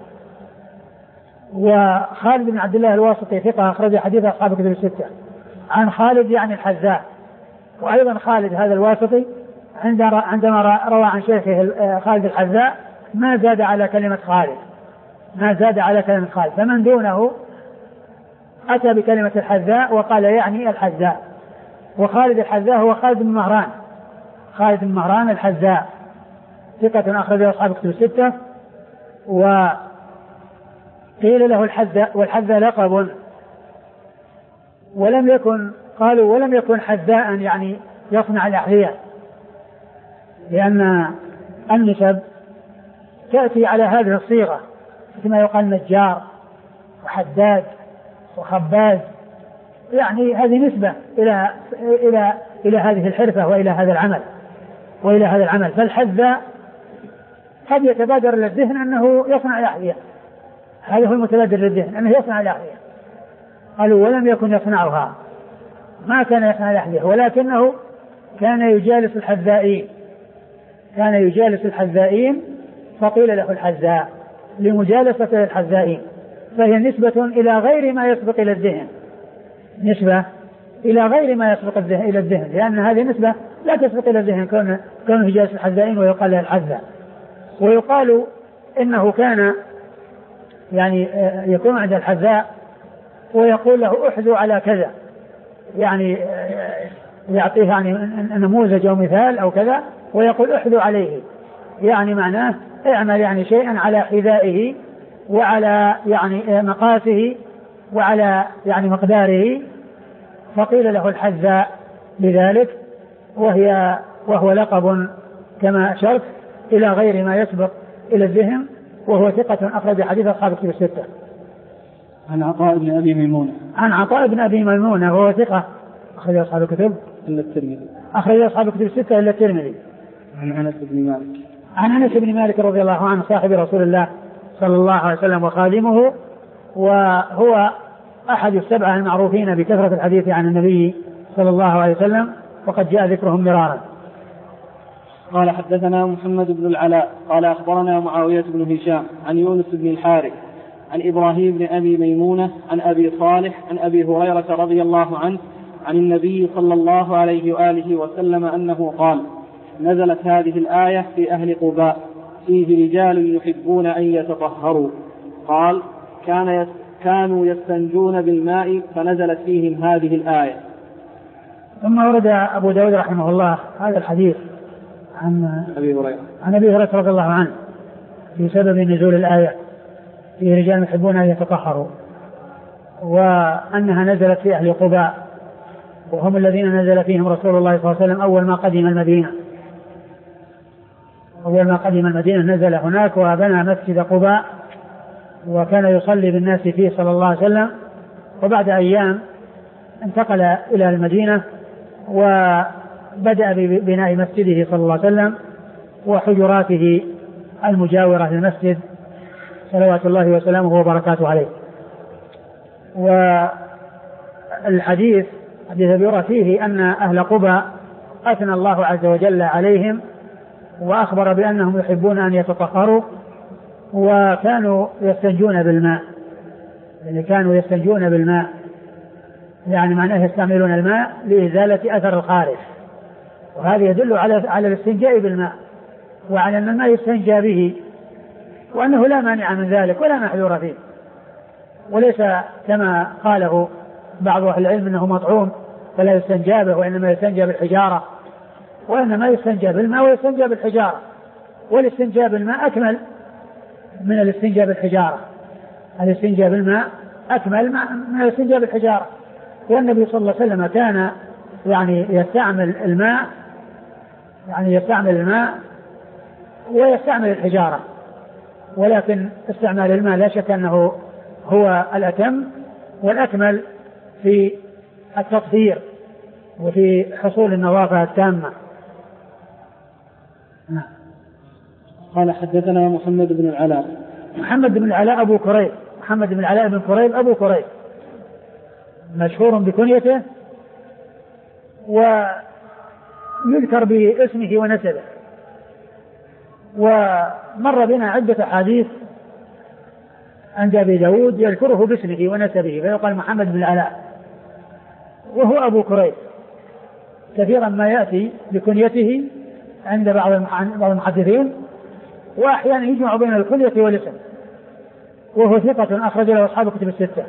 وخالد بن عبد الله الواسطي ثقة أخرج حديث أصحاب الكتب الستة عن خالد يعني الحذاء. وأيضا خالد هذا الواسطي عندما روى عن شيخه خالد الحذاء ما زاد على كلمة خالد ما زاد على كلمة خالد فمن دونه أتى بكلمة الحذاء وقال يعني الحذاء. وخالد الحذاء هو خالد بن مهران خالد بن مهران الحذاء ثقة أخرجه أصحاب الكتب الستة. وقيل له الحذاء والحذاء لقب ولم يكن قالوا ولم يكن حذاء يعني يصنع الأحذية لأن النسب تأتي على هذه الصيغة كما يقال نجار وحداد وخباز يعني هذه نسبة إلى إلى إلى هذه الحرفة وإلى هذا العمل وإلى هذا العمل. فالحذاء قد يتبادر للذهن أنه يصنع الأحذية هذا هو المتبادر للذهن أنه يصنع الأحذية. قالوا ولم يكن يصنعها ما كان يصنع الأحذية ولكنه كان يجالس الحذائين كان يجالس الحذائين فقيل له الحذاء لمجالسة الحذائين. فهي نسبة إلى غير ما يسبق إلى الذهن نسبة إلى غير ما يسبق إلى الذهن لأن هذه نسبة لا تسبق إلى الذهن كونه كونه يجالس الحذائين ويقال له الحذاء. ويقال إنه كان يعني يكون عند الحذاء ويقول له احذو على كذا يعني يعطيه يعني نموذج أو مثال أو كذا ويقول احذو عليه يعني معناه اعمل يعني شيئا على حذائه وعلى يعني مقاسه وعلى يعني مقداره. فقيل له الحذاء بذلك وهي وهو لقب كما أشرت إلى غير ما يسبق إلى الذهن وهو ثقة أخرج حديث أصحاب الكتب الستة. عن عطاء بن أبي ميمونة عن عطاء بن أبي ميمونة وهو ثقة أخرج أصحاب الكتب إلا الترمذي أخرج أصحاب الكتب الستة إلا الترمذي. عن أنس بن مالك عن أنس بن مالك رضي الله عنه صاحب رسول الله صلى الله عليه وسلم وخادمه وهو أحد السبعة المعروفين بكثرة الحديث عن النبي صلى الله عليه وسلم وقد جاء ذكرهم مرارا. قال حدثنا محمد بن العلاء قال أخبرنا معاوية بن هشام عن يونس بن الحارث عن إبراهيم بن أبي ميمونة عن أبي صالح عن أبي هريرة رضي الله عنه عن النبي صلى الله عليه وآله وسلم أنه قال نزلت هذه الآية في أهل قباء فيه رجال يحبون أن يتطهروا قال كان يس كانوا يستنجون بالماء فنزلت فيهم هذه الآية. ثم ورد أبو داود رحمه الله هذا الحديث عن أبي هريرة عن أبي هريرة رضي الله عنه في سبب نزول الآية فيه رجال يحبون أن يتطهروا وأنها نزلت في أهل قباء وهم الذين نزل فيهم رسول الله صلى الله عليه وسلم أول ما قدم المدينة أول ما قدم المدينة نزل هناك وبنى مسجد قباء وكان يصلي بالناس فيه صلى الله عليه وسلم. وبعد أيام انتقل إلى المدينة وبدأ ببناء مسجده صلى الله عليه وسلم وحجراته المجاورة للمسجد صلوات الله وسلامه وبركاته عليه. والحديث حديث أبي فيه أن أهل قباء أثنى الله عز وجل عليهم وأخبر بأنهم يحبون أن يتطهروا وكانوا يستنجون بالماء يعني كانوا يستنجون بالماء يعني معناه يستعملون الماء لإزالة أثر الخارج. وهذا يدل على على الاستنجاء بالماء وعلى أن الماء يستنجى به وأنه لا مانع من ذلك ولا محذور فيه وليس كما قاله بعض أهل العلم أنه مطعوم فلا يستنجى به وإنما يستنجى بالحجارة وإنما يستنجى بالماء ويستنجى بالحجارة والاستنجاء بالماء أكمل من الاستنجاء بالحجارة. الاستنجاء بالماء أكمل من الاستنجاء بالحجارة. والنبي صلى الله عليه وسلم كان يعني يستعمل الماء يعني يستعمل الماء ويستعمل الحجارة ولكن استعمال الماء لا شك أنه هو الأتم والأكمل في التطهير وفي حصول النظافة التامة. قال حدثنا محمد بن العلاء محمد بن العلاء أبو كريب محمد بن العلاء بن كريب أبو كريب مشهور بكنيته ويذكر باسمه ونسبه. ومر بنا عدة أحاديث عند أبي داود يذكره باسمه ونسبه فيقال محمد بن العلاء وهو أبو كريب. كثيرا ما يأتي بكنيته عند بعض المحدثين، وأحيانا يجمع بين الكنية والاسم، وهو ثقة أخرج له أصحاب كتب الستة.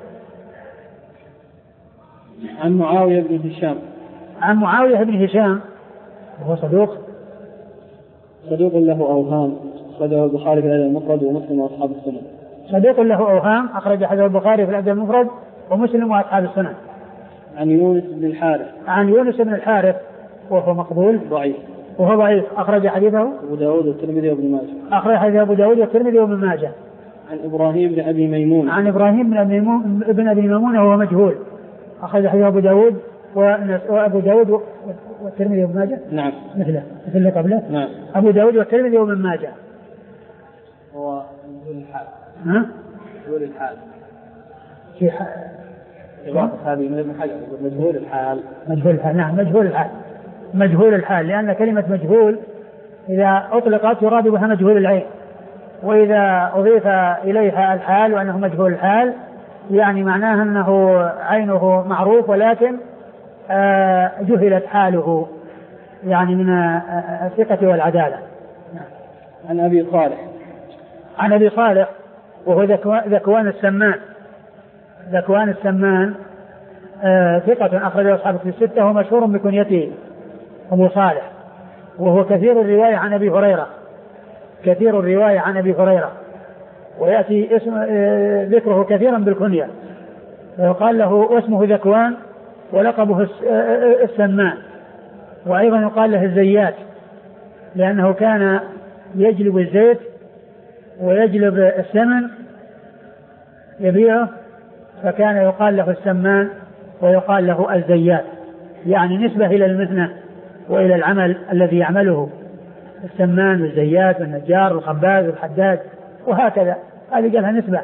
عن معاوية بن هشام. عن معاوية بن هشام وهو صدوق صدوق له أوهام أخرجه البخاري في الأدب المفرد ومسلم وأصحاب السنن. صدوق له أوهام أخرج حديث البخاري في الأدب المفرد ومسلم وأصحاب السنن. عن يونس بن الحارث. عن يونس بن الحارث وهو مقبول ضعيف. وهو ضعيف أخرج حديثه أبو داود والترمذي وابن ماجه. أخرج حديث أبو داود والترمذي وابن ماجه. عن إبراهيم بن أبي ميمون. عن إبراهيم بن أبي ميمون ابن أبي ميمون وهو مجهول أخرج حديث أبو داود وأبو داود والترمذي وابن ماجه. نعم. مثله مثل اللي قبله. نعم. أبو داود والترمذي وابن ماجه. هو مجهول الحال. ها؟ مجهول الحال. في ح... هذه من ابن حجر مجهول الحال. مجهول الحال. نعم مجهول الحال. مجهول الحال لأن كلمة مجهول إذا أطلقت يراد بها مجهول العين، وإذا أضيف إليها الحال وأنه مجهول الحال يعني معناه أنه عينه معروف ولكن جهلت حاله يعني من الثقة والعدالة. عن أبي صالح. عن أبي صالح وهو ذكوان السمان. ذكوان السمان ثقة أخرجه أصحاب الستة ومشهور بكنيته أبو صالح، وهو كثير الرواية عن أبي هريرة كثير الرواية عن أبي هريرة ويأتي اسم ذكره كثيرا بالكنية، ويقال له اسمه ذكوان ولقبه السمان، وأيضا يقال له الزيات لأنه كان يجلب الزيت ويجلب السمن يبيعه، فكان يقال له السمان ويقال له الزيات، يعني نسبة إلى المهنة وإلى العمل الذي يعمله، السمان والزيات والنجار والخباز والحداد وهكذا، هذه قالها نسبة.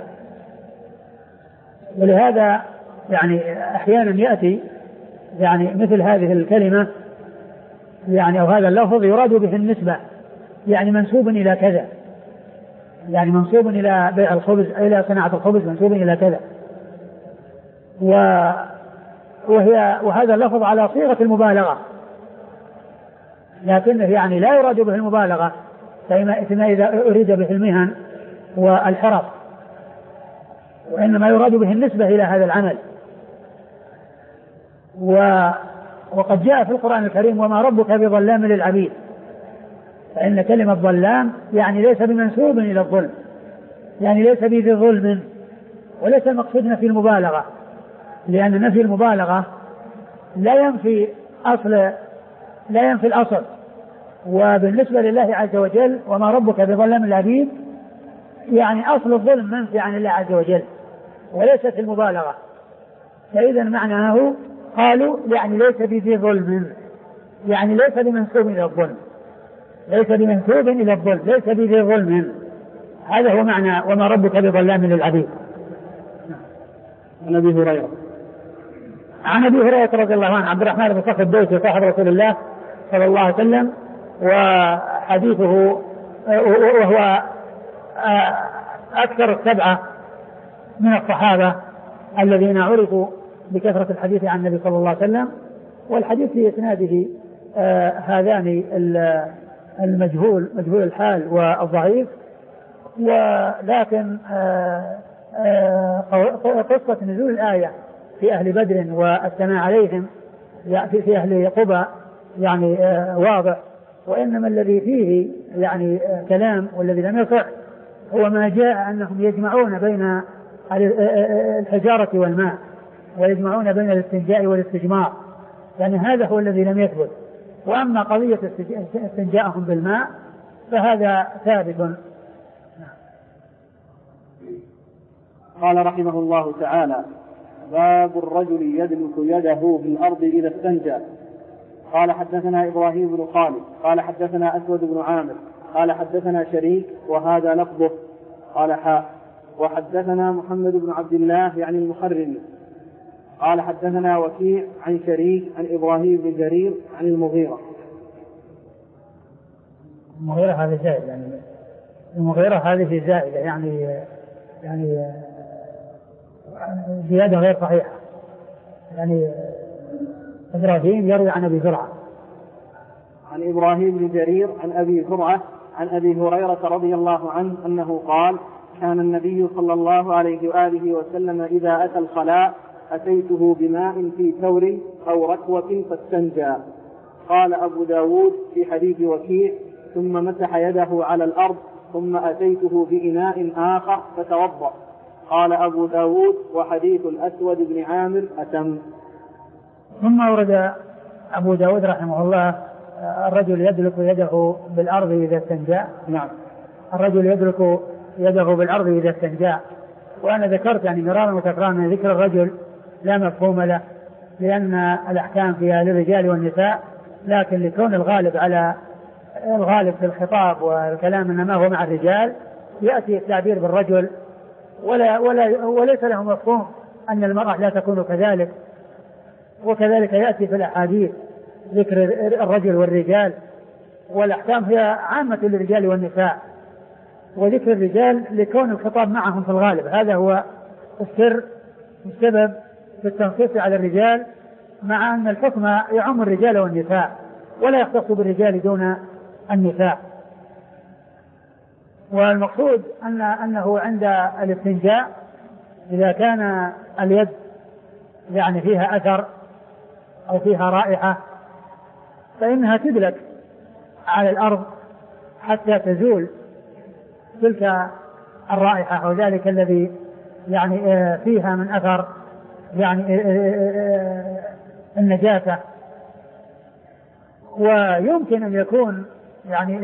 ولهذا يعني أحيانا يأتي يعني مثل هذه الكلمة يعني أو هذا اللفظ يراد به النسبة، يعني منسوب إلى كذا، يعني منسوب إلى بيع الخبز إلى صناعة الخبز منسوب إلى كذا، وهي وهذا اللفظ على صيغة المبالغة، لكنه يعني لا يراد به المبالغة فيما إذا أريد به المهن والحرف، وإنما يراد به النسبة إلى هذا العمل. وقد جاء في القرآن الكريم وما ربك بظلام للعبيد، فإن كلمة ظلام يعني ليس بمنسوب إلى الظلم، يعني ليس بذي ظلم، وليس المقصود نفي المبالغة، لأن نفي المبالغة لا ينفي أصل لا ينفي الأصل. وبالنسبة لله عز وجل وما ربك بظلام للعبيد يعني أصل الظلم منفي عن الله عز وجل وليست المبالغة، فإذا معناه قالوا يعني ليس بذي ظلم، يعني ليس بمنسوب إلى الظلم، ليس بمنسوب إلى الظلم، ليس بذي ظلم، هذا هو معنى وما ربك بظلام للعبيد. عن أبي هريرة. عن أبي هريرة رضي الله عنه عبد الرحمن بن صخر الدوسي صاحب رسول الله صلى الله عليه وسلم، وحديثه وهو أكثر السبعة من الصحابة الذين عرفوا بكثرة الحديث عن النبي صلى الله عليه وسلم، والحديث في إسناده هذان المجهول مجهول الحال والضعيف، ولكن قصة نزول الآية في أهل بدر والثناء عليهم في أهل قبى يعني واضح، وإنما الذي فيه يعني كلام والذي لم يصح هو ما جاء أنهم يجمعون بين الحجارة والماء ويجمعون بين الاستنجاء والاستجمار، يعني هذا هو الذي لم يثبت. وأما قضية استنجاءهم بالماء فهذا ثابت. قال رحمه الله تعالى: باب الرجل يدلك يده في الأرض إذا استنجى. قال حدثنا إبراهيم بن خالد قال حدثنا أسود بن عامر قال حدثنا شريك وهذا لفظه قال حاء وحدثنا محمد بن عبد الله يعني المخرمي قال حدثنا وكيع عن شريك عن إبراهيم بن جرير عن المغيرة. المغيرة هذه زائدة يعني المغيرة هذه زائدة يعني يعني زيادة غير صحيحة. يعني إبراهيم يروي عن أبي زرعة عن إبراهيم بن جرير عن أبي زرعة عن أبي هريرة رضي الله عنه أنه قال كان النبي صلى الله عليه وآله وسلم إذا أتى الخلاء أتيته بماء في ثور أو ركوة فاستنجى. قال أبو داود في حديث وكيع ثم مسح يده على الأرض ثم أتيته بإناء آخر فتوضأ. قال أبو داود وحديث الأسود بن عامر أتم. ثم أورد أبو داود رحمه الله الرجل يدلك يده بالأرض إذا استنجى. نعم. الرجل يدلك يده بالأرض إذا استنجى. وأنا ذكرت يعني مرارا وتكرارا أن ذكر الرجل لا مفهوم له لأن الأحكام فيها للرجال والنساء، لكن لكون الغالب على الغالب في الخطاب والكلام إنما هو مع الرجال يأتي التعبير بالرجل ولا ولا وليس له مفهوم أن المرأة لا تكون كذلك. وكذلك يأتي في الأحاديث ذكر الرجل والرجال، والأحكام هي عامة للرجال والنساء، وذكر الرجال لكون الخطاب معهم في الغالب. هذا هو السر السبب في التنصيص على الرجال، مع أن الحكم يعم الرجال والنساء ولا يختص بالرجال دون النساء. والمقصود أن أنه عند الاستنجاء إذا كان اليد يعني فيها أثر أو فيها رائحة فإنها تدلك على الأرض حتى تزول تلك الرائحة أو ذلك الذي يعني فيها من أثر يعني النجاسة. ويمكن أن يكون يعني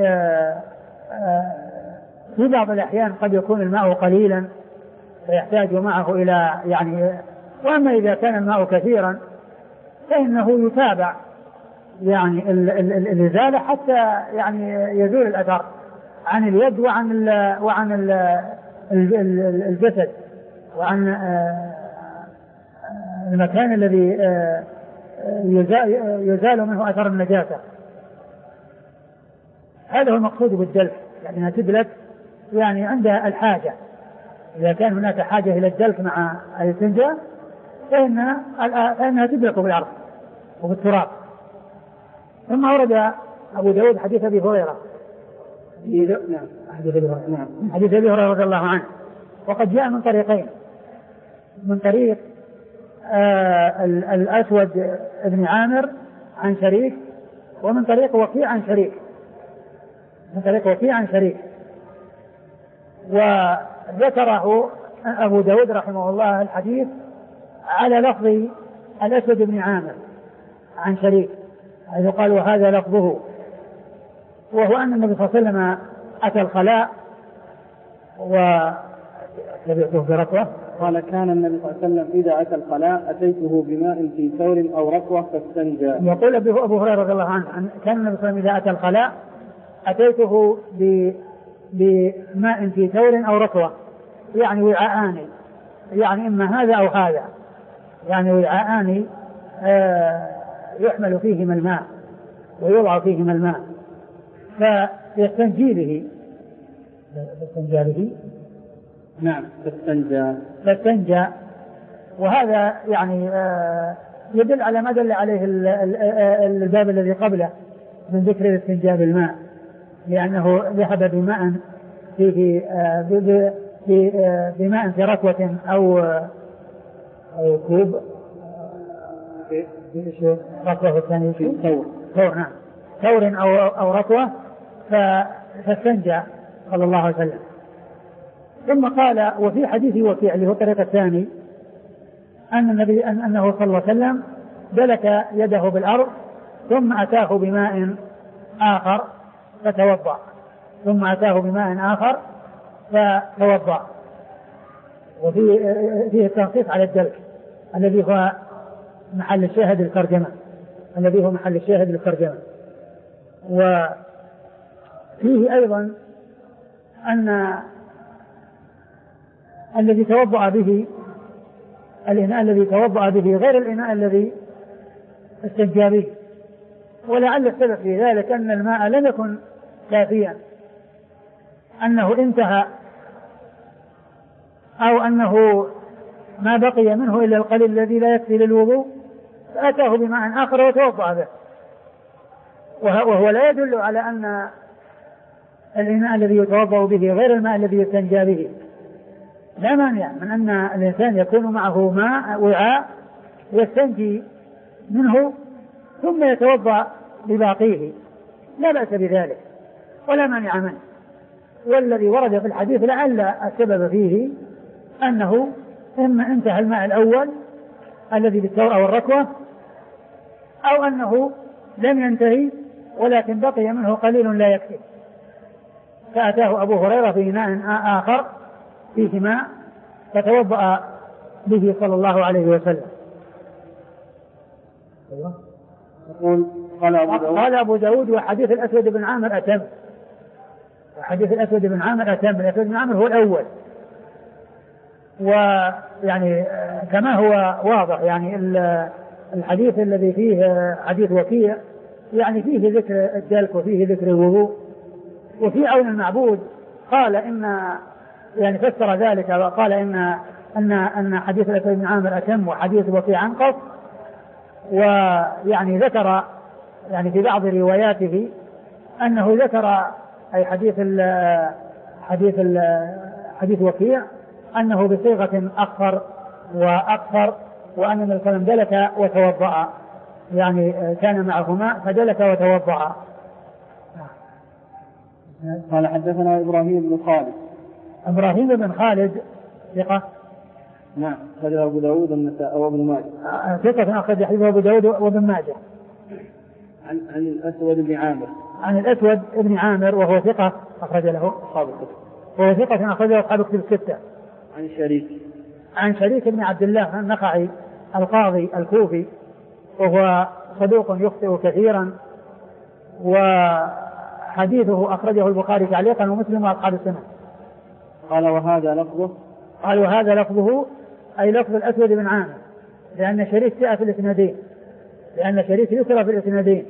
في بعض الأحيان قد يكون الماء قليلا فيحتاج معه إلى يعني، وأما إذا كان الماء كثيرا فإنه يتابع يعني الإزالة حتى يعني يزول الأثر عن اليد وعن ال وعن ال الجسد وعن المكان الذي يزال منه أثر النجاسة. هذا هو المقصود بالدلك، يعني أنها تدلك يعني عند الحاجة. إذا كان هناك حاجة إلى الدلك مع الاستنجاء فإنها, فإنها تدلك بالأرض وبالتراب. ثم أورد أبو داود حديث أبي هريرة نعم. حديث أبي هريرة نعم. حديث أبي هريرة رضي الله عنه، وقد جاء من طريقين، من طريق آه الأسود بن عامر عن شريك، ومن طريق وكيع عن شريك من طريق وكيع عن شريك وذكره أبو داود رحمه الله الحديث على لفظ الأسود بن عامر عن شريك، حيث قال وهذا لفظه، وهو أن النبي صلى الله عليه وسلم أتى الخلاء ويبيعه بركوة. قال كان النبي صلى الله عليه وسلم إذا أتى الخلاء أتيته بماء في ثور أو ركوة فاستنجى. يقول أبو هريرة رضي الله عنه كان النبي صلى الله عليه وسلم إذا أتى الخلاء أتيته بماء في ثور أو ركوة، يعني وعاءان، يعني إما هذا أو هذا، يعني وعاءان آه يحمل فيهما الماء ويوضع فيهما الماء فيستنجي به فيستنجى به نعم فاستنجى فاستنجى وهذا يعني آه يدل على ما دل عليه الباب الذي قبله من ذكر الاستنجاء بالماء، لأنه ذهب بماء فيه آه بماء في ركوة أو أو كوب في ركوة الثانية في ثور ثور نعم ثور أو أو ركوة فاستنجى صلى الله عليه وسلم. ثم قال وفي حديث وكيع اللي هو الطريق الثاني أن النبي أن أنه صلى الله عليه وسلم دلك يده بالأرض ثم أتاه بماء آخر فتوضأ ثم أتاه بماء آخر فتوضأ. وفي فيه التنصيص على الدلك الذي هو محل الشاهد للترجمة الذي هو محل الشاهد للترجمة. وفيه أيضا أن الذي توضأ به الإناء الذي توضأ به غير الإناء الذي استنجى به. ولعل السبب في ذلك أن الماء لم يكن كافيا، أنه انتهى أو أنه ما بقي منه إلا القليل الذي لا يكفي للوضوء، فأتاه بماء آخر وتوضأ به. وهو لا يدل على أن الإناء الذي يتوضأ به غير الماء الذي يستنجى به. لا مانع من أن الإنسان يكون معه ماء وعاء يستنجي منه ثم يتوضأ بباقيه، لا بأس بذلك ولا مانع منه. والذي ورد في الحديث لعل السبب فيه أنه إما انتهى الماء الأول الذي بالتوأة والركوة، أو أنه لم ينتهي ولكن بقي منه قليل لا يكفي، فأتاه أبو هريرة في إناء آخر فيه ماء فتوضأ به صلى الله عليه وسلم. قال أبو داود, قال أبو داود وحديث الأسود بن عامر أتم. وحديث الأسود بن عامر أتم. الأسود بن عامر هو الأول، ويعني كما هو واضح يعني الحديث الذي فيه حديث وكيع يعني فيه ذكر الدلك وفيه ذكر الوضوء. وفي عون المعبود قال إن يعني فسر ذلك وقال إن أن أن حديث الأسود بن عامر أتم وحديث وكيع أنقص. ويعني ذكر يعني في بعض رواياته أنه ذكر أي حديث ال حديث ال حديث وكيع أنه بصيغة أخر وأكثر، وأن النبي صلى الله عليه وسلم دلك وتوضأ، يعني كان معه ماء فدلك وتوضأ. قال حدثنا إبراهيم بن خالد. إبراهيم بن خالد ثقة. نعم أخرجه أبو داود والنسائي وابن ماجه. ثقة أخرج حديثه أبو داود وابن ماجه. عن عن الأسود بن عامر. عن الأسود بن عامر وهو ثقة أخرج له أصحاب الكتب. وهو ثقة أخرج له أصحاب الكتب الستة. عن شريك. عن شريك بن عبد الله النخعي القاضي الكوفي وهو صدوق يخطئ كثيرا، وحديثه أخرجه البخاري تعليقا ومسلم وأصحاب السنة. قال وهذا لفظه. قال وهذا لفظه أي لفظ الأسود بن عامر، لأن شريك جاء في الإسنادين، لأن شريك يسرى في الإسنادين.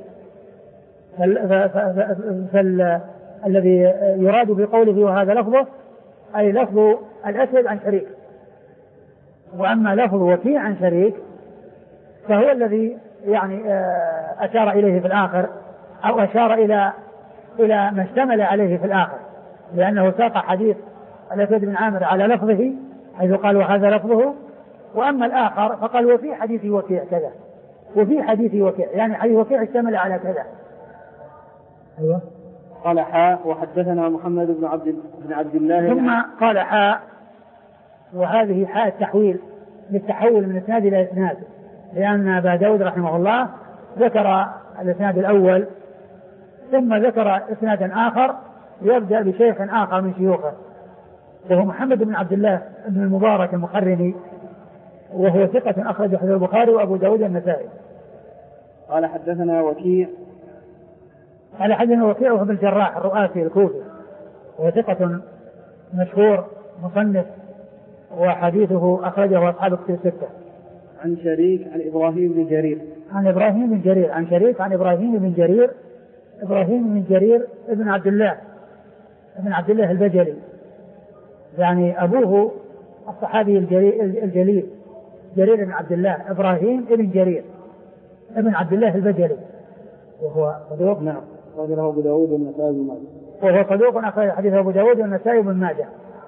فالذي يراد بقوله وهذا لفظه أي لفظ الأسود عن شريك. وأما لفظ وكيع عن شريك فهو الذي يعني أشار إليه في الآخر، أو أشار إلى إلى ما اشتمل عليه في الآخر، لأنه ساق حديث الأسود بن عامر على لفظه حيث قال وهذا لفظه. وأما الآخر فقال وفي حديث وكيع كذا وفي حديث وكيع، يعني حديث وكيع اشتمل على كذا. أيوة. قال حاء وحدثنا محمد بن عبد بن عبد الله. ثم قال حاء، وهذه حاء التحويل للتحول من إسناد إلى إسناد، لأن أبا داود رحمه الله ذكر الإسناد الأول ثم ذكر إسنادا آخر يبدأ بشيخ آخر من شيوخه، وهو محمد بن عبد الله بن المبارك المخرمي، وهو ثقة أخرج حديث البخاري وأبو داود النسائي. قال حدثنا وكيع. قال حدثنا وكيع وهو بالجراح الرؤاسي الكوفي، وهو ثقة مشهور مصنف، وحديثه أخرجه أصحاب الكتب الستة. عن شريك عن إبراهيم بن جرير. عن إبراهيم بن جرير عن شريك عن إبراهيم بن جرير إبراهيم بن جرير ابن عبد الله ابن عبد الله البجلي، يعني أبوه الصحابي الجليل جرير بن عبد الله إبراهيم ابن جرير ابن عبد الله البجلي، وهو صدوق. نعم أخرجه أبو داود والنسائي بن ماجه. وهو صدوق أخرج حديث أبو داود والنسائي بن ماجه.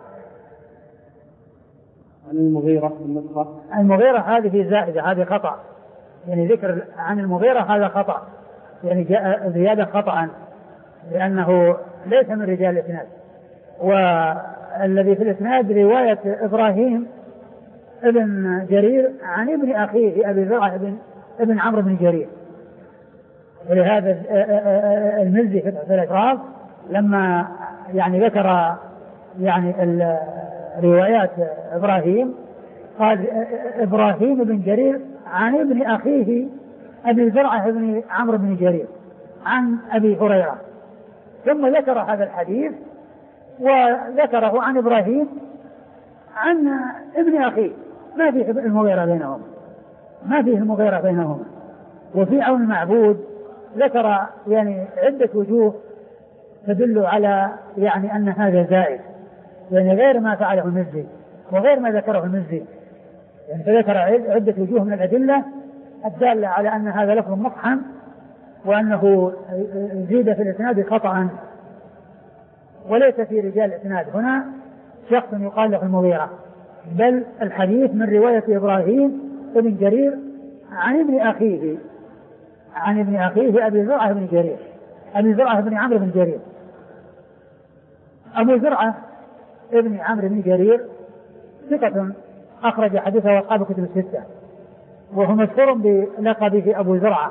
عن المغيرة النسخة. المغيرة هذه زائدة، هذه خطأ، يعني ذكر عن المغيرة هذا خطأ، يعني جاء زيادة خطأ لأنه ليس من رجال الإسناد. والذي في الإسناد رواية إبراهيم ابن جرير عن ابن أخيه أبي زرعة ابن, ابن عمرو بن جرير. ولهذا المزي في الإشراف لما يعني ذكر يعني روايات إبراهيم قال إبراهيم بن جرير عن ابن أخيه أبي زرعة ابن عمرو بن جرير عن أبي هريرة، ثم ذكر هذا الحديث وذكره عن إبراهيم عن ابن أخيه ما فيه المغيرة بينهم ما فيه المغيرة بينهم. وفي عون المعبود ذكر يعني عدة وجوه تدل على يعني أن هذا زائد، يعني غير ما فعله المزي وغير ما ذكره المزي، يعني فذكر عدة وجوه من الأدلة الدالة على أن هذا لفظ مقحم وأنه زيد في الإسناد خطأ، وليس في رجال الإسناد هنا شخص يقال له المغيرة، بل الحديث من رواية إبراهيم بن جرير عن ابن أخيه عن ابن أخيه أبي زرعة بن جرير أبي زرعة بن عمرو بن جرير. أبو زرعة ابن عمرو بن جرير ثقة أخرج حديثه أصحاب الكتب الستة، وهو مشهور بلقبه أبو زرعة.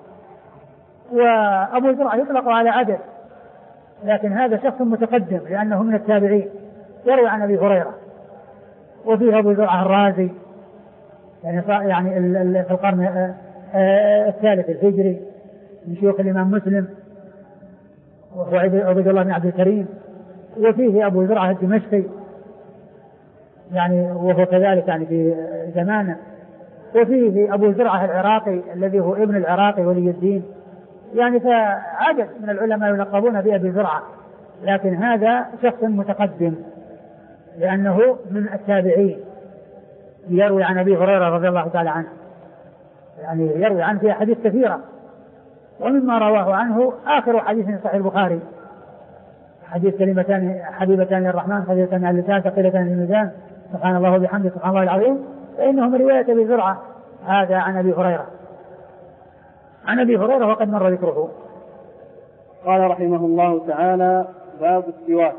وأبو زرعة يطلق على عدد، لكن هذا شخص متقدم لأنه من التابعين يروي عن أبي هريرة. وفيه أبو زرعة الرازي يعني يعني في القرن الثالث الهجري من شيوخ الإمام مسلم، وهو عبد الله بن عبد الكريم. وفيه أبو زرعة الدمشقي يعني وهو كذلك يعني في زمانه. وفيه أبو زرعة العراقي الذي هو ابن العراقي ولي الدين، يعني فعدد من العلماء يلقبون بأبي زرعة، لكن هذا شخص متقدم لأنه من التابعين يروي عن أبي هريرة رضي الله تعالى عنه، يعني يروي عنه في حديث كثيرة. ومما رواه عنه آخر حديث صحيح البخاري حديث كلمتان حبيبتان للرحمن خفيفتان على اللسان ثقيلتان في الميزان سبحان الله وبحمده سبحان الله العظيم، فإنه من رواية أبي زرعة هذا عن أبي هريرة عن أبي هريرة وقد مر ذكره. قال رحمه الله تعالى: باب السواك.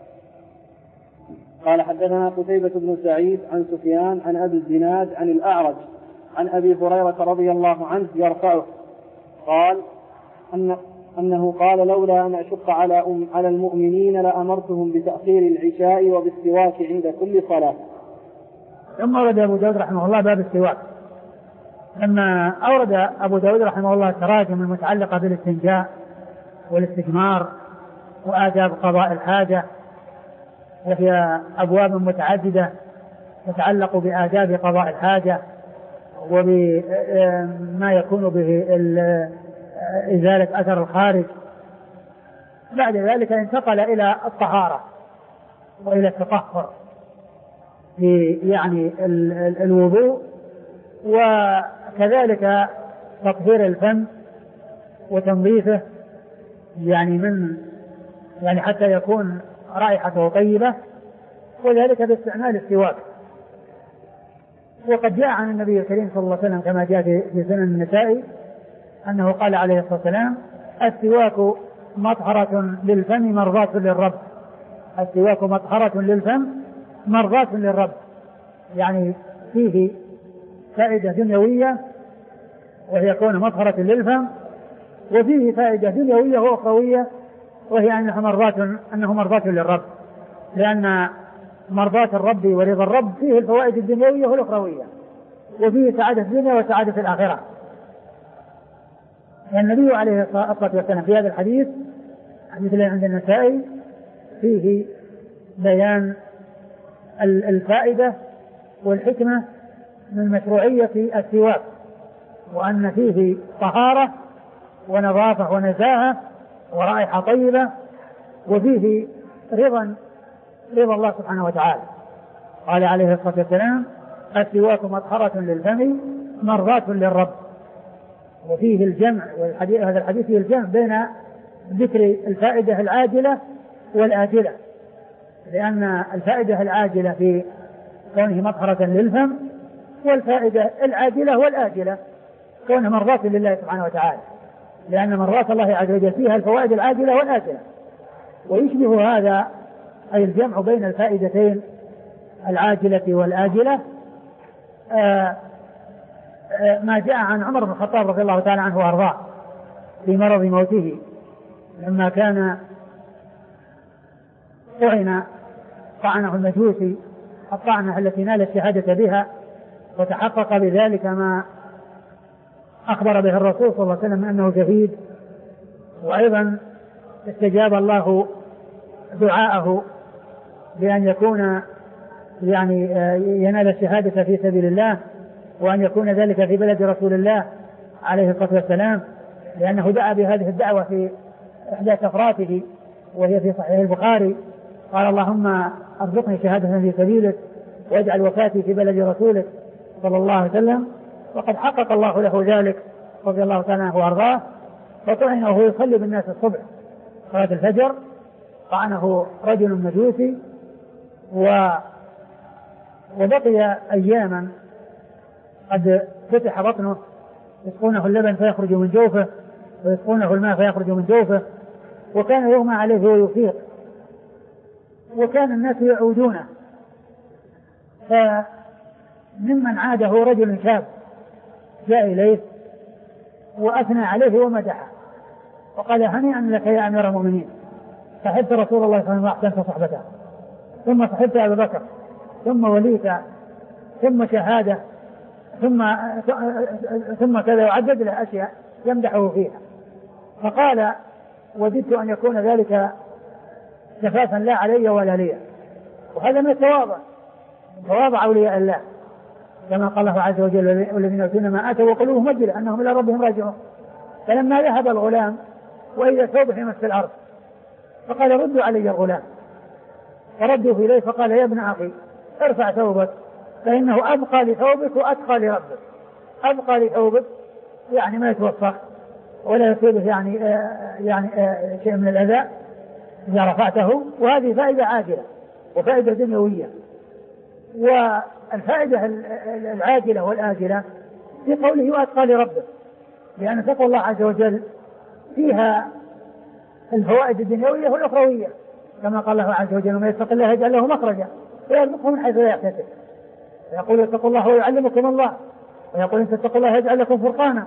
قال: حدثنا قتيبة بن سعيد عن سفيان عن أبي الزناد عن الأعرج عن أبي هريرة رضي الله عنه يرفعه قال أن أنه قال: لولا أن أشق على أم على المؤمنين لأمرتهم بتأخير العشاء وبالسواك عند كل صلاة. ثم أورد أبو داود رحمه الله باب السواك. لما أورد أبو داود رحمه الله تراجم المتعلقة بالاستنجاء والاستجمار وآداب قضاء الحاجة، وهي أبواب متعددة تتعلق بآداب قضاء الحاجة وبما يكون به إزالة أثر الخارج. بعد ذلك انتقل إلى الطهارة وإلى التطهر في يعني الوضوء، وكذلك تطهير الفم وتنظيفه يعني من يعني حتى يكون رائحته طيبة، وذلك باستعمال السواك. وقد جاء عن النبي الكريم صلى الله عليه وسلم كما جاء في سنن النسائي أنه قال عليه الصلاة والسلام: السواك مطهرة للفم مرضاة للرب. السواك مطهرة للفم مرضاة للرب، يعني فيه فائدة دنيوية وهي كون مطهرة للفم، وفيه فائدة دنيوية وأخروية وهي أنه مرضاة أنه مرضاة للرب، لأن مرضاة الرب ورضا الرب فيه الفوائد الدنيوية والأخروية، وفيه سعادة الدنيا وسعادة الآخرة. والنبي عليه الصلاة والسلام في هذا الحديث حديث الذي عند النسائي فيه بيان الفائدة والحكمة من مشروعية السواك، وأن فيه طهارة ونظافة ونزاهة ورائحة طيبة، وفيه رضا رضا الله سبحانه وتعالى. قال عليه الصلاة والسلام: السواك مطهرة للفم مرضاة للرب. وفيه الجمع، والحديث هذا الحديث فيه الجمع بين ذكر الفائدة العاجلة والآجلة، لأن الفائدة العاجلة في كونه مطهرة للفم، والفائدة العاجلة والآجلة كونه مرضاة لله سبحانه وتعالى، لأن مرضاة الله عز وجل فيها الفوائد العاجلة والآجلة. ويشبه هذا أي الجمع بين الفائدتين العاجلة والآجلة آآ آآ ما جاء عن عمر بن الخطاب رضي الله تعالى عنه وأرضاه في مرض موته، لما كان طعن طعنه المجوسي الطعنة التي نال الشهادة بها، وتحقق بذلك ما أخبر به الرسول صلى الله عليه وسلم أنه شهيد. وأيضا استجاب الله دعاءه بأن يكون يعني ينال الشهادة في سبيل الله، وأن يكون ذلك في بلد رسول الله عليه الصلاة والسلام، لأنه دعا بهذه الدعوة في إحدى سفراته وهي في صحيح البخاري، قال اللهم ارزقني شهادة في سبيلك واجعل وفاتي في بلد رسولك صلى الله عليه وسلم. وقد حقق الله له ذلك رضي الله تعالى عنه وارضاه، فطعن وهو يصلي بالناس الصبح صلاة الفجر، طعنه رجل مجوسي و وبقي أياما قد فتح بطنه، يسقونه اللبن فيخرج من جوفه ويسقونه الماء فيخرج من جوفه، وكان يغمى عليه ويفيق، وكان الناس يعودونه. فممن عاده رجل شاب جاء إليه وأثنى عليه ومدحه وقال هنيئا لك يا أمير المؤمنين، صحبت رسول الله صلى الله عليه وسلم وأحسنت صحبته، ثم صحبت أبي بكر، ثم وليت، ثم شهادة، ثم ثم كذا، وعدد له أشياء يمدحه فيها. فقال وددت أن يكون ذلك كفافا لا علي ولا لي. وهذا من التواضع، تواضع أولياء الله، كما قال الله عز وجل والذين يؤتون ما آتوا وقلوبهم وجلة أنهم إلى ربهم راجعون. فلما ذهب الغلام وإذا ثوبه يمس الأرض فقال ردوا علي الغلام، فردوا إليه فقال يا ابن أخي ارفع ثوبك فإنه أبقى لثوبك وأتقى لربك. أبقى لثوبك يعني ما يتوسخ ولا يصيبه يعني آه يعني آه شيء من الأذى إذا رفعته، وهذه فائدة عاجلة وفائدة دنيوية. والفائدة العاجلة والآجلة في قوله وأتقى لربك، لأن تقوى الله عز وجل فيها الفوائد الدنيوية والأخروية، كما قال الله عز وجل ومن يتق الله يجعل له مخرجا ويرزقه من حيث لا يحتسب، ويقول اتقوا الله ويعلمكم الله، ويقول ان تتقوا الله يجعل لكم فرقانا.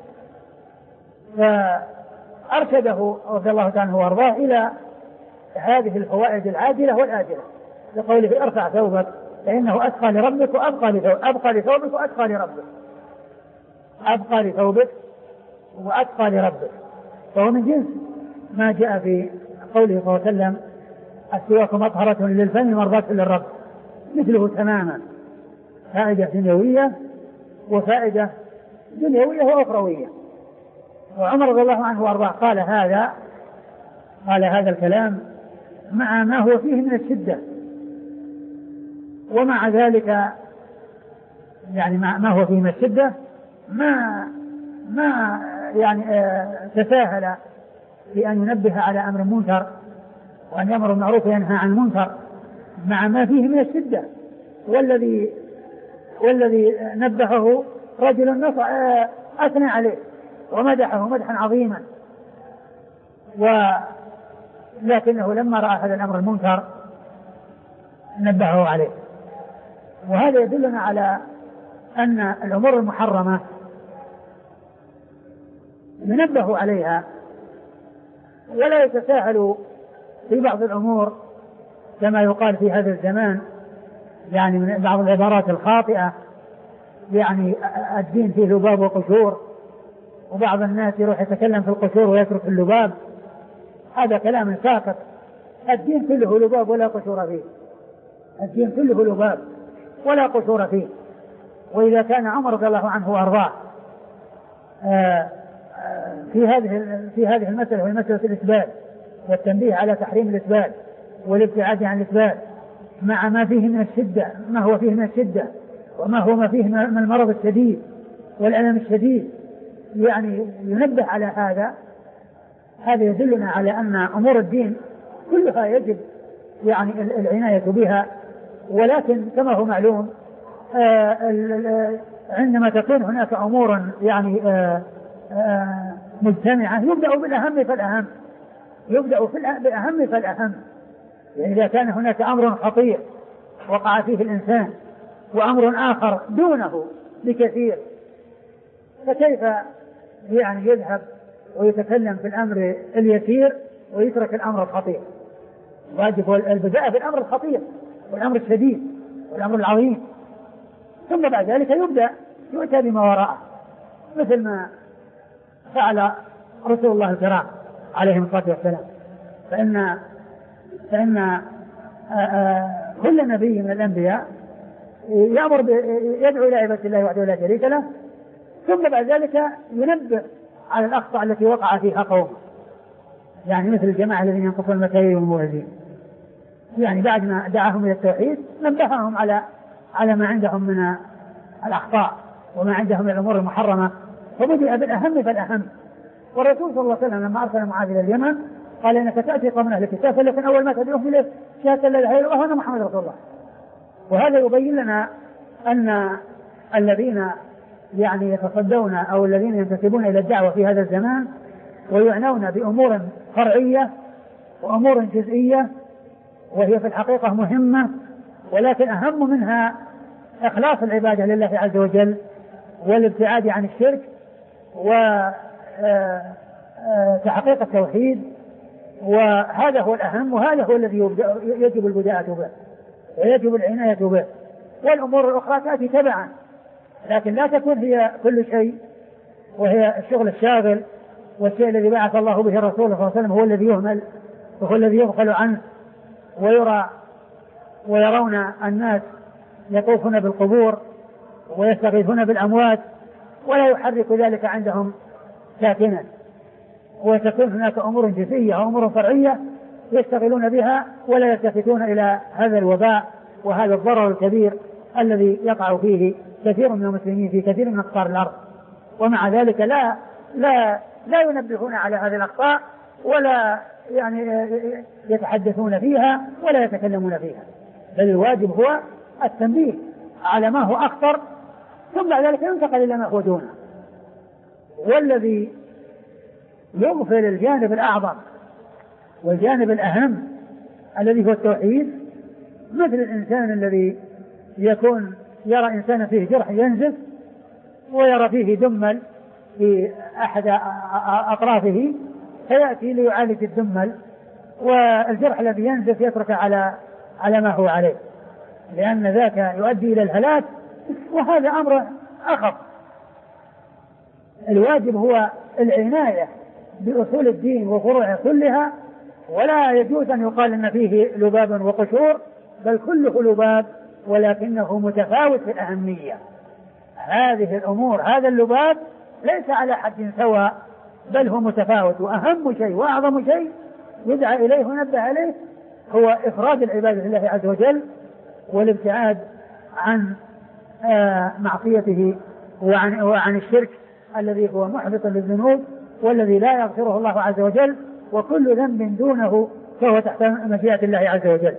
فأرشده رضي الله عنه وارضاه إلى هذه الفوائد العاجلة والآجلة لقوله ارفع ثوبك فإنه أتقى لربك وأبقى لثوبك. أبقى لثوبك وأتقى لربك، أبقى لثوبك وأتقى لربك، فهو من جنس ما جاء في قوله صلى الله عليه وسلم السواك مطهرة للفم مرضاة للرب، مثله تماما، فائدة دنيوية وفائدة دنيوية وأخروية. وعمر رضي الله عنه وارضاه قال هذا قال هذا الكلام مع ما هو فيه من الشدة، ومع ذلك يعني ما هو فيه من الشدة ما ما يعني آه تساهل في أن ينبه على أمر منكر وأن يأمر بالمعروف وينهى عن المنكر مع ما فيه من الشدة. والذي والذي نبهه رجل نص أثنى عليه ومدحه مدحا عظيما، ولكنه لما رأى هذا الأمر المنكر نبهه عليه. وهذا يدلنا على أن الأمور المحرمة ينبه عليها ولا يتساهل في بعض الأمور كما يقال في هذا الزمان، يعني من بعض العبارات الخاطئة، يعني الدين فيه لباب وقشور، وبعض الناس يروح يتكلم في القشور ويترك اللباب. هذا كلام ساقط، الدين كله لباب ولا قشور فيه، الدين كله لباب ولا قشور فيه. وإذا كان عمر رضي الله عنه وأرضاه في هذه في هذه المسألة وهي مسألة الإثبات والتنبيه على تحريم الإثبات والابتعاد عن الإثبات مع ما فيه من الشدة، ما هو فيه من الشدة وما هو ما فيه من المرض الشديد والألم الشديد، يعني ينبه على هذا. هذا يدلنا على أن أمور الدين كلها يجب يعني العناية بها، ولكن كما هو معلوم عندما تكون هناك أمور يعني مجتمعة يبدأ بالأهم فالأهم، يبدأ بالأهم فالأهم. يعني إذا كان هناك أمر خطير وقع فيه الإنسان وأمر آخر دونه بكثير، فكيف يعني يذهب ويتكلم في الأمر اليسير ويترك الأمر الخطير؟ واجب البداء في الأمر الخطير والأمر الشديد والأمر العظيم، ثم بعد ذلك يبدأ يؤتى بما وراءه، مثل ما فعل رسول الله الكرام عليهم الصلاة والسلام. فإن فإن كل نبي من الأنبياء يأمر يدعو إلى عبادة الله وحده لا شريك له، ثم بعد ذلك ينبه على الأخطاء التي وقع فيها قومه، يعني مثل الجماعة الذين ينقصون المكاييل والموازين، يعني بعد ما دعاهم إلى التوحيد نبههم على على ما عندهم من الأخطاء وما عندهم من الأمور المحرمة، فبدأ بالأهم فالأهم. والرسول صلى الله عليه وسلم لما أرسل معاذ إلى اليمن قال إنك تأتي قوم من أهل الكتاب فلكن أول ما تدعوهم إليه شهادة لا إله إلا الله وأن محمد رسول الله. وهذا يبين لنا أن الذين يعني يتصدون أو الذين ينتسبون إلى الدعوة في هذا الزمان ويعنون بأمور فرعية وأمور جزئية وهي في الحقيقة مهمة، ولكن أهم منها إخلاص العبادة لله عز وجل والابتعاد عن الشرك وتحقيق التوحيد، وهذا هو الأهم وهذا هو الذي يجب البداءة به ويجب العناية به، والأمور الأخرى تأتي تبعا، لكن لا تكون هي كل شيء وهي الشغل الشاغل والشيء الذي بعث الله به الرسول صلى الله عليه وسلم هو الذي يهمل وهو الذي يغفل عنه، ويرى ويرون الناس يطوفون بالقبور ويستغيثون بالأموات ولا يحرك ذلك عندهم ساكنا، وتكون هناك أمور جزئية وأمور فرعية يشتغلون بها ولا يلتفتون إلى هذا الوباء وهذا الضرر الكبير الذي يقع فيه كثير من المسلمين في كثير من أقطار الأرض، ومع ذلك لا لا لا ينبهون على هذه الأخطاء ولا يعني يتحدثون فيها ولا يتكلمون فيها، بل الواجب هو التنبيه على ما هو أخطر ثم بعد ذلك ينتقل إلى ما هو دونه. والذي يغفل الجانب الأعظم والجانب الأهم الذي هو التوحيد مثل الإنسان الذي يكون يرى إنسانا فيه جرح ينزف ويرى فيه دمل في أحد أطرافه فيأتي ليعالج الدمل والجرح الذي ينزف يترك على على ما هو عليه، لأن ذاك يؤدي إلى الهلاك وهذا أمر أخف. الواجب هو العناية بأصول الدين وفروعه كلها، ولا يجوز أن يقال أن فيه لباب وقشور، بل كله لباب ولكنه متفاوت في الأهمية. هذه الأمور هذا اللباب ليس على حد سواء بل هو متفاوت، وأهم شيء وأعظم شيء يدعى إليه ونبه عليه هو إفراد العبادة لله عز وجل والابتعاد عن آه معصيته وعن, وعن الشرك الذي هو محبط للذنوب والذي لا يغفره الله عز وجل، وكل ذنب دونه فهو تحت مشيئة الله عز وجل.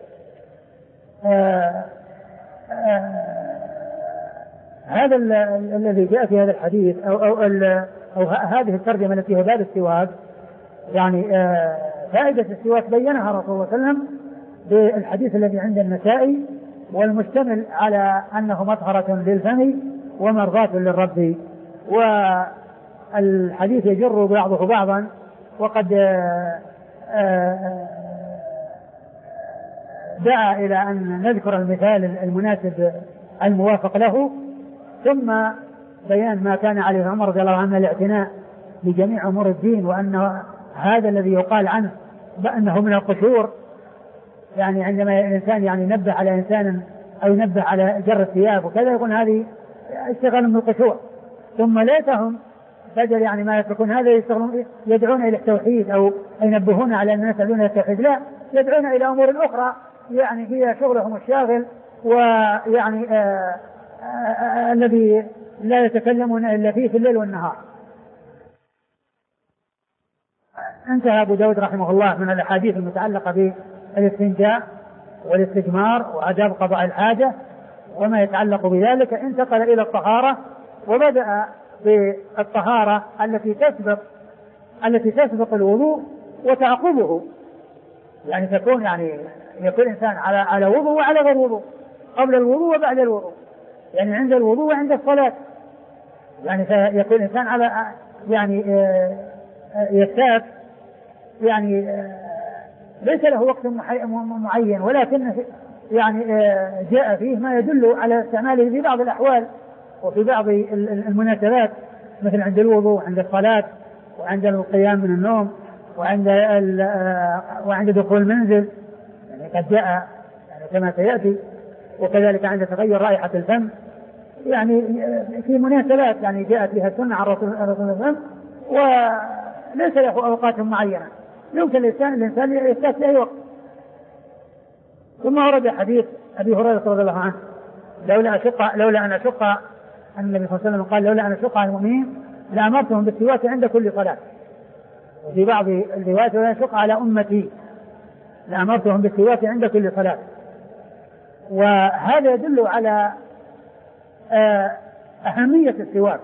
آه آه هذا الذي جاء في هذا الحديث أو, أو, أو هذه الترجمة التي هو باب السواك، يعني آه فائدة السواك بينها رسول الله صلى الله عليه وسلم بالحديث الذي عند النسائي والمشتمل على أنه مطهرة للفم ومرضاة للرب، والحديث يجر بعضه بعضا، وقد دعا إلى أن نذكر المثال المناسب الموافق له، ثم بيان ما كان عليه عمر رضي الله عنه الاعتناء بجميع أمور الدين، وأن هذا الذي يقال عنه بأنه من القشور، يعني عندما الإنسان يعني ينبه على إنسان أو ينبه على جر الثياب وكذا يقول هذه اشتغل من القشور، ثم ليتهم بدل يعني ما يتركون هذا يشتغلون يدعون إلى التوحيد أو ينبهون على أن الناس يدعون إلى التوحيد، لا، يدعون إلى أمور أخرى يعني هي شغلهم الشاغل، ويعني آآ آآ الذي لا يتكلمون إلا فيه في الليل والنهار. انتهى أبو داود رحمه الله من الأحاديث المتعلقة بالاستنجاء والاستجمار وآداب قضاء الحاجة وما يتعلق بذلك، انتقل إلى الطهارة وبدأ بالطهارة التي تسبق التي تسبق الوضوء وتعقبه، يعني تكون يعني يكون الإنسان على على وضوء وعلى غير وضوء، قبل الوضوء وبعد الوضوء، يعني عند الوضوء وعند الصلاة، يعني يكون الإنسان على يعني يستاك يعني ليس له وقت معين، ولكن يعني جاء فيه ما يدل على استعماله في بعض الأحوال وفي بعض المناسبات، مثل عند الوضوء وعند الصلاة وعند القيام من النوم وعند وعند دخول المنزل، يعني قد جاء يعني كما سيأتي، وكذلك عند تغير رائحة الفم، يعني في مناسبات يعني جاءت بها السنة عن رسول الله صلى الله عليه وسلم، وليس له أوقات معينة، يمكن الإنسان الإنسان يستاك في أي وقت. ثم ورد حديث أبي هريرة رضي الله عنه لولا أشق لولا أن أشق النبي صلى الله عليه وسلم قال لولا أن أشق على المؤمنين لأمرتهم بالسواك عند كل صلاة. وفي بعض الروايات لولا أن أشق على أمتي لأمرتهم بالسواك عند كل صلاة. وهذا يدل على أهمية السواك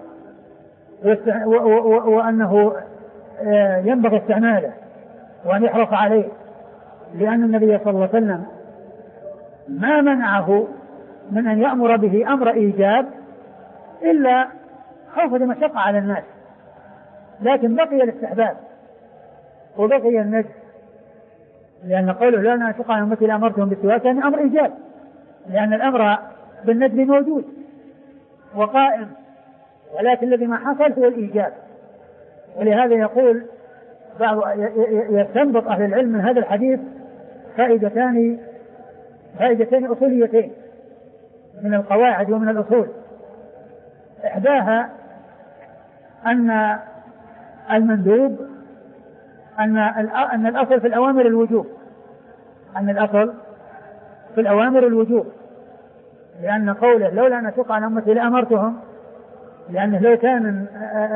وأنه ينبغي استعماله وأن يحرص عليه، لأن النبي صلى الله عليه وسلم ما منعه من أن يأمر به أمر إيجاب إلا خوف المشقة على الناس، لكن بقي الاستحباب وبقي الندب، لأن قوله لا أنا أشق على أمتي لأمرتهم بالسواك يعني أمر إيجاب، لأن الأمر بالندب موجود وقائم، ولكن الذي ما حصل هو الإيجاب. ولهذا يقول بعض يستنبط أهل العلم من هذا الحديث فائدتان فائدتين أصوليتين من القواعد ومن الأصول. إحداها أن المندوب أن أن الأصل في الأوامر الوجوب أن الأصل في الأوامر الوجوب لأن قوله لولا أن أشق على أمتي لأمرتهم، لأنه لو كان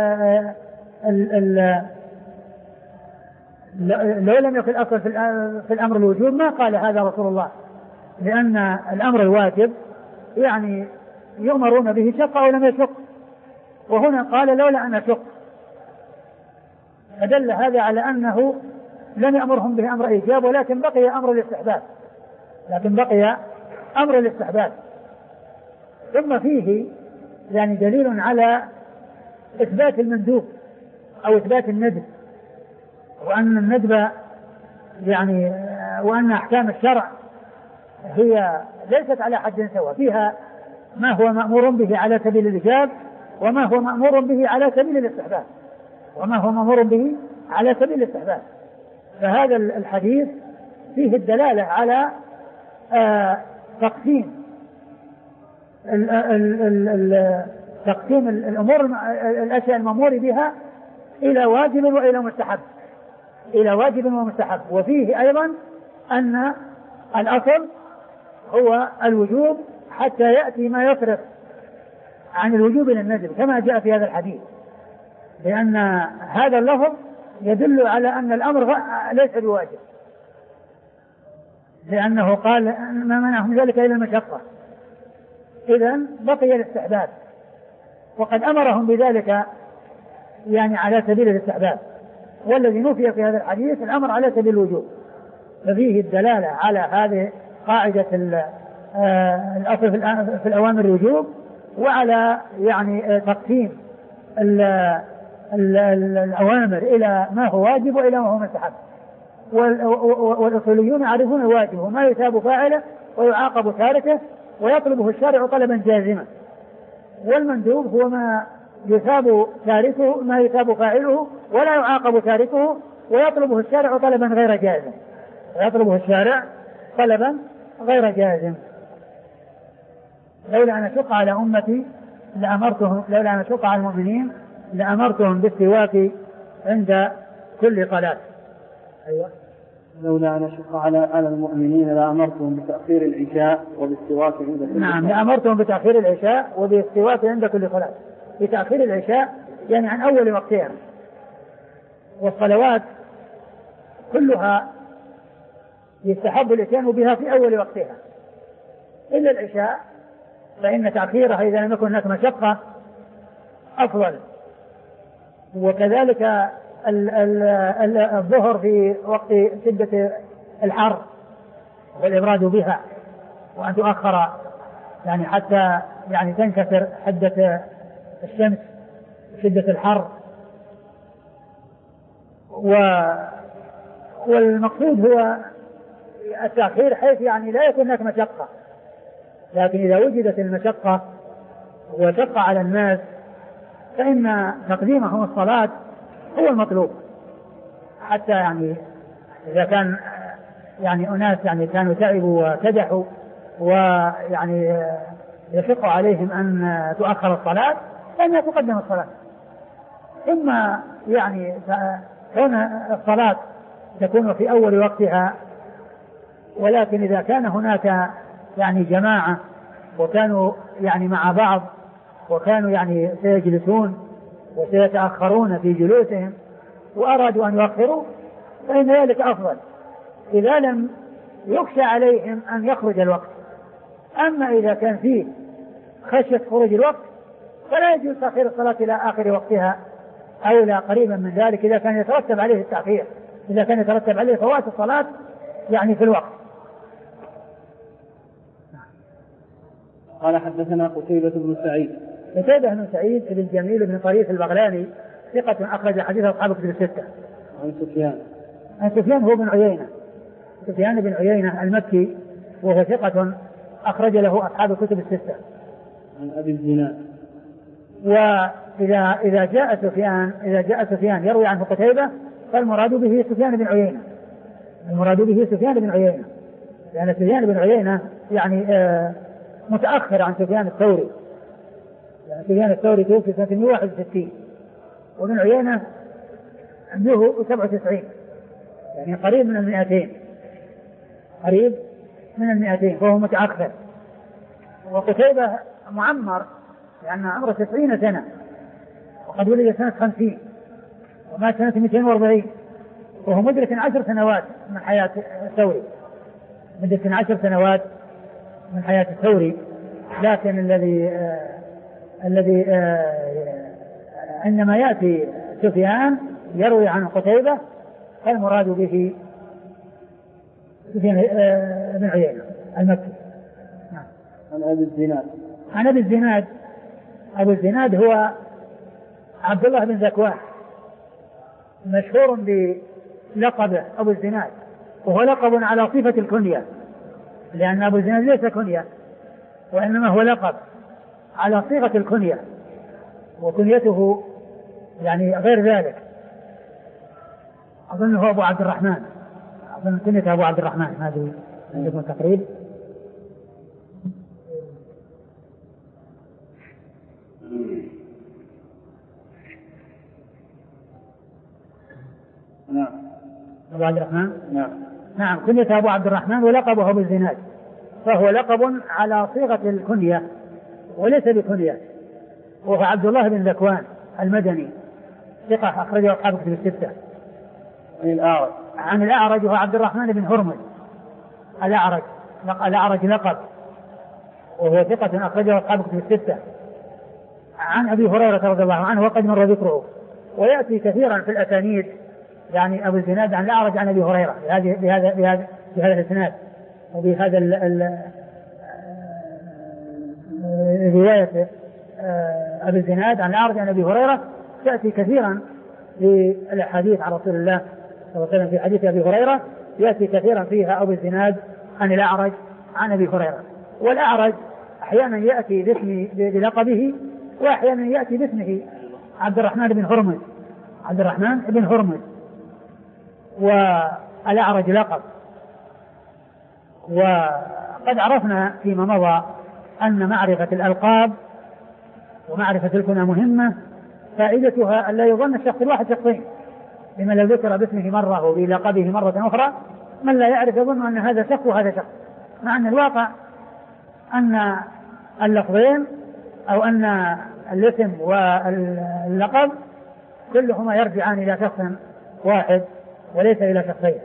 لو لم يكن الأصل في الأمر الوجوب ما قال هذا رسول الله، لأن الأمر الواجب يعني يؤمرون به شق أو لم يشق، وهنا قال لولا أن أشق، فدل هذا على أنه لم يأمرهم به أمر إيجاب، ولكن بقي أمر الاستحباب لكن بقي أمر الاستحباب. ثم فيه يعني دليل على إثبات المندوب أو إثبات الندب، وأن الندب يعني وأن أحكام الشرع هي ليست على حد سواء، فيها ما هو مأمور به على سبيل الإيجاب وما هو مأمور به على سبيل الاستحباب وما هو مأمور به على سبيل الاستحباب. فهذا الحديث فيه الدلالة على آه تقسيم ال ال ال ال تقسيم الأمور الأشياء المأمور بها إلى واجب وإلى مستحب إلى واجب ومستحب. وفيه أيضا أن الأصل هو الوجوب حتى يأتي ما يصرف عن الوجوب إلى الندب كما جاء في هذا الحديث، لأن هذا اللفظ يدل على أن الأمر ليس بواجب، لأنه قال ما منعهم ذلك إلى المشقة، إذن بقي الاستحباب، وقد أمرهم بذلك يعني على سبيل الاستحباب، والذي نفي في هذا الحديث الأمر على سبيل الوجوب. ففيه الدلالة على هذه قاعدة الأصل في الأوامر الوجوب، وعلى يعني تقسيم الأوامر إلى ما هو واجب وإلى ما هو مستحب. والأصوليون يعرفون الواجب وما يثاب فاعله ويعاقب تاركه ويطلبه الشارع طلبا جازما، والمندوب هو ما يثاب تاركه ما يثاب فاعله ولا يعاقب تاركه ويطلبه الشارع طلبا غير جازم ويطلبه الشارع طلبا غير جازم. لولا أن أشق على أمتي لأمرتهم لولا أن أشق على المؤمنين لأمرتهم بالسواك عند كل صلاة. أيوة. لولا أن أشق على على المؤمنين لأمرتهم بتأخير العشاء وبالسواك عند كل صلاة. نعم، لأمرتهم بتأخير العشاء وبالسواك عند كل صلاة. بتأخير العشاء يعني عن أول وقتها، والصلوات كلها يستحب الاتيان بها في أول وقتها إلا العشاء، فإن تأخيرها إذا لم يكن هناك مشقة أفضل. وكذلك الظهر في وقت شدة الحر والإبراد بها، وأن تؤخر يعني حتى يعني تنكسر حدة الشمس شدة الحر. والمقصود هو التأخير حيث يعني لا يكون هناك مشقة، لكن إذا وجدت المشقة وشق على الناس فإن تقديمهم الصلاة هو المطلوب، حتى يعني إذا كان يعني أناس يعني كانوا تعبوا وكدحوا ويعني يشق عليهم أن تؤخر الصلاة فإنها تقدم الصلاة. ثم يعني كون الصلاة تكون في أول وقتها، ولكن إذا كان هناك يعني جماعة وكانوا يعني مع بعض وكانوا يعني سيجلسون وسيتأخرون في جلوسهم وأرادوا أن يؤخروا فإن ذلك أفضل إذا لم يخشى عليهم أن يخرج الوقت. أما إذا كان فيه خشية خروج الوقت فلا يجوز تأخير الصلاة إلى آخر وقتها أو إلى قريبا من ذلك إذا كان يترتب عليه التأخير، إذا كان يترتب عليه فوات الصلاة يعني في الوقت. قال حدثنا قتيبة بن سعيد. قتيبة بن سعيد بن جميل بن طريف البغلاني ثقة أخرج حديث أصحاب كتب الستة. عن سفيان. عن سفيان هو بن عيينة، سفيان بن عيينة المكي وهو ثقة أخرج له أصحاب كتب الستة. عن أبي الزناد. وإذا إذا جاء سفيان إذا جاء سفيان يروي عنه قتيبة فالمراد به سفيان بن عيينة، المراد به سفيان بن عيينة، لأن سفيان بن عيينة يعني آه متأخر عن سفيان الثوري، يعني سفيان الثوري توفي سنة مئة وواحد وستين وابن عيينة عنده سبعة وتسعين، يعني قريب من المئتين، قريب من المئتين فهو متأخر. وقتيبة معمر لأن يعني عمره تسعين سنة وقد ولد سنة خمسين ومات سنة مئتين وأربعين وهو مدرك عشر سنوات من حياة الثوري، مدرك عشر سنوات من حياة الثوري. لكن الذي آه الذي آه عندما يأتي سفيان يروي عن قتيبة فالمراد به سفيان آه بن عيينة المكي. نعم. عن أبي الزناد. عن أبي الزناد. أبو الزناد هو عبد الله بن ذكوان مشهور بلقبه أبو الزناد، وهو لقب على صفة الكنية، لأن أبو الزناد ليس كنية وإنما هو لقب على صيغة الكنية، وكنيته يعني غير ذلك. أظنه أبو عبد الرحمن، أظن كنيته أبو عبد الرحمن، هذه عندكم تقريب. نعم. أبو عبد الرحمن. نعم. نعم كنيته أبو عبد الرحمن ولقبه أبو الزناد، فهو لقب على صيغة الكنية وليس بكنية. وهو عبد الله بن ذكوان المدني ثقة أخرجه أصحاب كتب الستة. عن الأعرج. عن الأعرج وهو عبد الرحمن بن هرمز الأعرج، الأعرج لقب وهو ثقة أخرجه أصحاب كتب الستة. عن أبي هريرة رضي الله عنه وقد مر ذكره، ويأتي كثيرا في الأسانيد يعني أبو الزناد عن الأعرج عن أبي هريرة بهذا بهذا بهذا بهذا الإسناد وبهذا رواية أبي الزناد عن الأعرج عن أبي هريرة تأتي كثيرا في الحديث عن رسول الله صلى الله عليه وسلم. في حديث أبي هريرة يأتي كثيرا فيها أبو الزناد عن الأعرج عن أبي هريرة. والأعرج أحيانا يأتي باسم بلقبه وأحيانا يأتي باسمه عبد الرحمن بن هرمز، عبد الرحمن بن هرمز، والأعرج لقب. وقد عرفنا فيما مضى أن معرفة الألقاب ومعرفة الكنى مهمة، فائدتها أن لا يظن الشخص الواحد شخصين، لما لو ذكر باسمه مرة وبلقبه مرة أخرى من لا يعرف يظن أن هذا شخص وهذا شخص، مع أن الواقع أن اللفظين أو أن الاسم واللقب كلهما يرجعان إلى شخص واحد وليس إلى شخصين.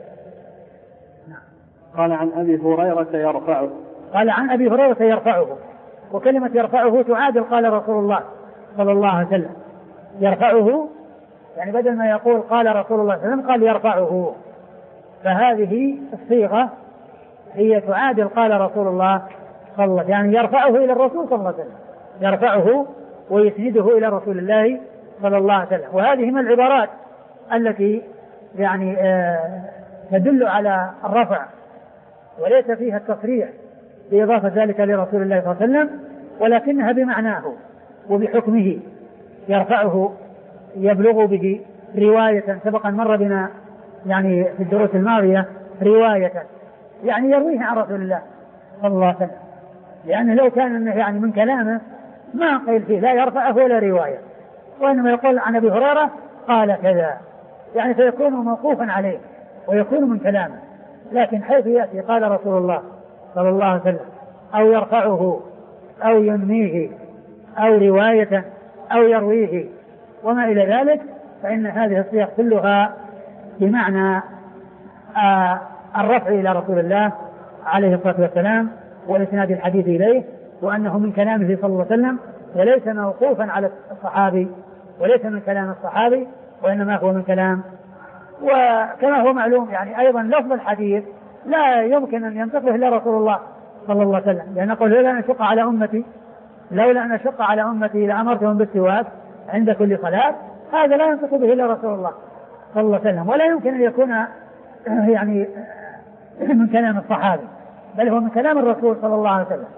قال عن أبي هريرة يرفعه. قال عن أبي هريرة يرفعه، وكلمة يرفعه تعادل قال رسول الله صلى الله عليه وسلم. يرفعه يعني بدل ما يقول قال رسول الله صلى الله عليه وسلم قال يرفعه، فهذه الصيغة هي تعادل قال رسول الله صلى الله عليه وسلم، يعني يرفعه إلى الرسول صلى الله عليه وسلم، يرفعه ويسنده إلى رسول الله صلى الله عليه وسلم. وهذه من العبارات التي يعني آه تدل على الرفع وليس فيها التصريح بإضافة ذلك لرسول الله صلى الله عليه وسلم، ولكنها بمعناه وبحكمه. يرفعه يبلغ به رواية، سبقا مر بنا يعني في الدروس الماضية رواية يعني يرويه عن رسول الله صلى الله عليه وسلم، لأنه لو كان إنه يعني من كلامه ما قيل فيه لا يرفعه ولا رواية، وإنما يقول عن أبي هريرة قال كذا، يعني فيكون موقوفا عليه ويكون من كلامه. لكن حيث يأتي قال رسول الله صلى الله عليه وسلم أو يرفعه أو ينميه أو رواية أو يرويه وما إلى ذلك، فإن هذه الصيغ كلها بمعنى آه الرفع إلى رسول الله عليه الصلاة والسلام وإسناد الحديث إليه، وأنه من كلامه صلى الله عليه وسلم وليس موقوفا على الصحابي وليس من كلام الصحابي، وإنما هو من كلام. وكما هو معلوم يعني أيضا لفظ الحديث لا يمكن أن ينطق به إلا رسول الله صلى الله عليه وسلم، لأن يقول لولا أن أشق على أمتي لولا أن أشق على أمتي لأمرتهم بالسواك عند كل صلاة، هذا لا ينطق به إلا رسول الله صلى الله عليه وسلم، ولا يمكن أن يكون يعني من كلام الصحابي، بل هو من كلام الرسول صلى الله عليه وسلم.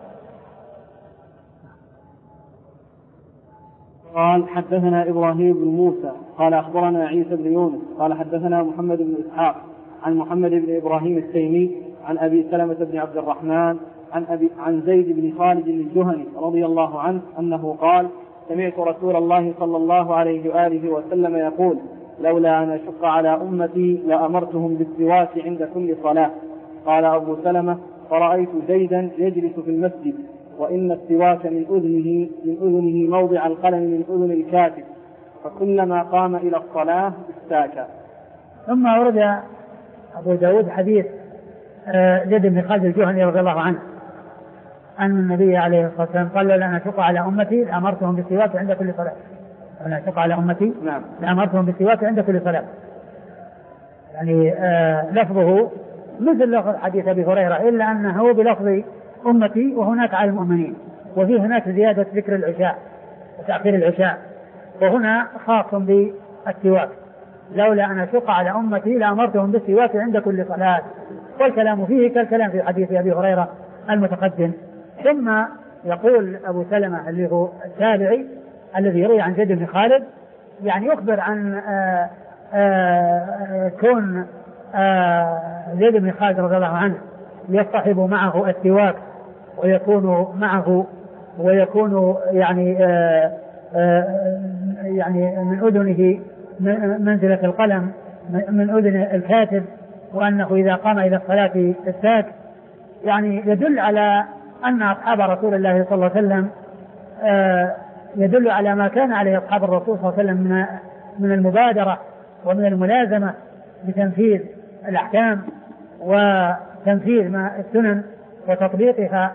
قال حدثنا إبراهيم بن موسى قال أخبرنا عيسى بن يونس قال حدثنا محمد بن إسحاق عن محمد بن إبراهيم التيمي عن أبي سلمة بن عبد الرحمن عن, أبي عن زيد بن خالد الجهني رضي الله عنه أنه قال سمعت رسول الله صلى الله عليه وآله وسلم يقول لولا أن أشق على أمتي لأمرتهم بالسواك عند كل صلاة. قال أبو سلمة فرأيت زيدا يجلس في المسجد وإن السواك من أذنه من أذنه موضع القلم من أذن الكاتب، فكلما قام إلى الصلاة استاك. ثم ورد أبو داود حديث زيد بن خالد الجهني رضي الله عنه أن النبي عليه الصلاة والسلام قال لولا أن أشق على أمتي لأمرتهم بالسواك عند كل صلاة. لولا أن أشق على أمتي نعم. لأمرتهم بالسواك عند كل صلاة. يعني آه لفظه مثل لفظ حديث أبي هريرة، إلا أنه بلفظ أمتي وهناك على المؤمنين، وفي هناك زيادة ذكر العشاء وتأخير العشاء، وهنا خاص بالسواك لولا أن أشق على أمتي لأمرتهم بالسواك عند كل صلاة، والكلام فيه كالكلام في حديث أبي هريرة المتقدم. ثم يقول أبو سلمة اللي هو التابعي الذي يروي عن زيد بن خالد، يعني يخبر عن آآ آآ كون زيد بن خالد رضي الله عنه يصطحب معه السواك ويكون معه ويكون يعني آآ آآ يعني من أذنه منزلة القلم من أذن الكاتب، وأنه إذا قام إلى الصلاة استاك، يعني يدل على أن أصحاب رسول الله صلى الله عليه وسلم يدل على ما كان عليه أصحاب الرسول صلى الله عليه وسلم من من المبادرة ومن الملازمة بتنفيذ الأحكام وتنفيذ ما السنن وتطبيقها،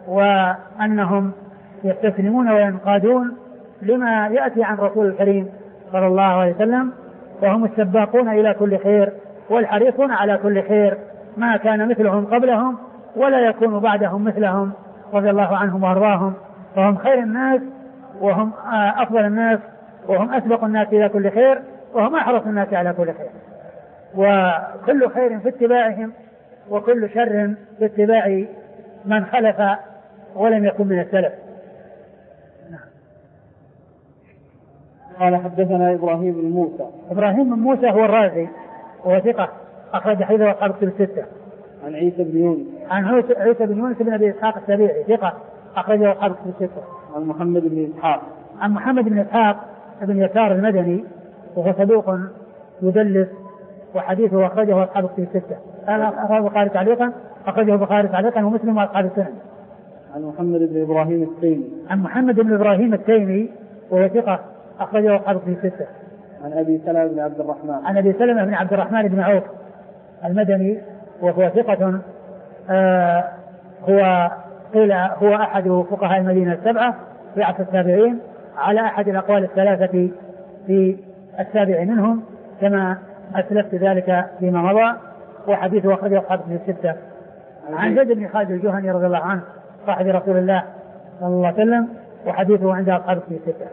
وأنهم يستسلمون وينقادون لما يأتي عن رسول الكريم صلى الله عليه وسلم، وهم السباقون إلى كل خير والحريصون على كل خير، ما كان مثلهم قبلهم ولا يكون بعدهم مثلهم رضي الله عنهم وارضاهم، وهم خير الناس وهم أفضل الناس وهم أسبق الناس إلى كل خير وهم أحرص الناس على كل خير، وكل خير في اتباعهم وكل شر في اتباع من خلف ولم يكن من السلف. قال حدثنا إبراهيم بن موسى. إبراهيم بن موسى هو الرازي وهو ثقة أخرج حديثه أصحاب الكتب الستة. عن عيسى بن يونس. عن عيسى بن يونس بن أبي إسحاق السبيعي ثقة أخرجه أصحاب الكتب الستة. عن محمد بن إسحاق. عن محمد بن إسحاق بن يسار المدني وهو صدوق يدلس وحديثه أخرجه أصحاب الكتب الستة. أخرجه البخاري تعليقا أخرجه البخاري تعليقا ومسلم وأصحاب السنن. عن محمد بن إبراهيم التيمي. عن محمد بن إبراهيم التيمي وهو ثقة أخرجه أصحاب الكتب الستة. عن أبي سلمة بن عبد الرحمن. عن أبي سلمة بن عبد الرحمن بن عوف المدني وهو ثقة آه هو قيل هو أحد فقهاء المدينة السبعة في عصر التابعين على أحد الأقوال الثلاثة في السابع منهم كما أسلفت ذلك فيما مضى، وحديثه أخرجه أصحاب الكتب الستة. عن زيد بن خالد الجهني رضي الله عنه صاحب رسول الله صلى الله عليه وسلم وحديثه عند أصحاب الكتب الستة.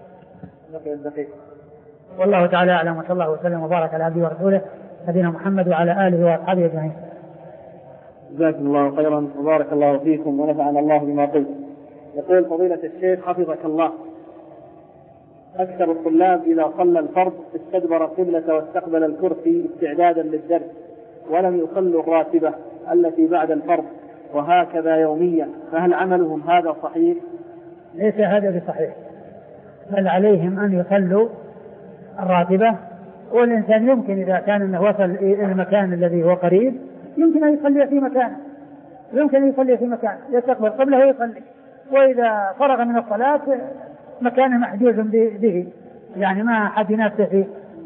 والله تعالى أعلم، وصلى الله وسلم وبارك على عبده ورسوله نبينا محمد وعلى آله وأصحابه أجمعين. جزاكم الله خيرا وبارك الله فيكم ونفعنا الله بما قلت. يقول فضيلة الشيخ حفظك الله، أكثر الطلاب إذا صلى الفرض استدبر القبلة واستقبل الكرسي استعدادا للدرس ولم يصلوا الراتبة، التي بعد الفرض وهكذا يوميا، فهل عملهم هذا صحيح؟ ليس هذا بصحيح، بل عليهم أن يصلوا الراتبة. والإنسان يمكن إذا كان أنه وصل إلى المكان الذي هو قريب يمكن أن يصلي في مكان، يمكن أن يصلي في مكان يستقبل قبله ويصلي، وإذا فرغ من الصلاة مكانه محجوز به، يعني ما حد ينافسه فيه.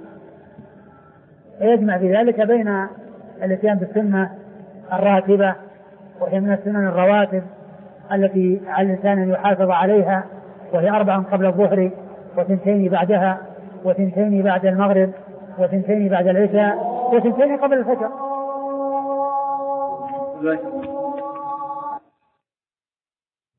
ويجمع في ذلك بين الاتيان بالسنة الراتبة، وهي من السنن الرواتب التي على الإنسان أن يحافظ عليها، وهي أربع قبل الظهر، وثنتين بعدها، وثنتين بعد المغرب، وثنتين بعد العشاء، وثنتين قبل الفجر.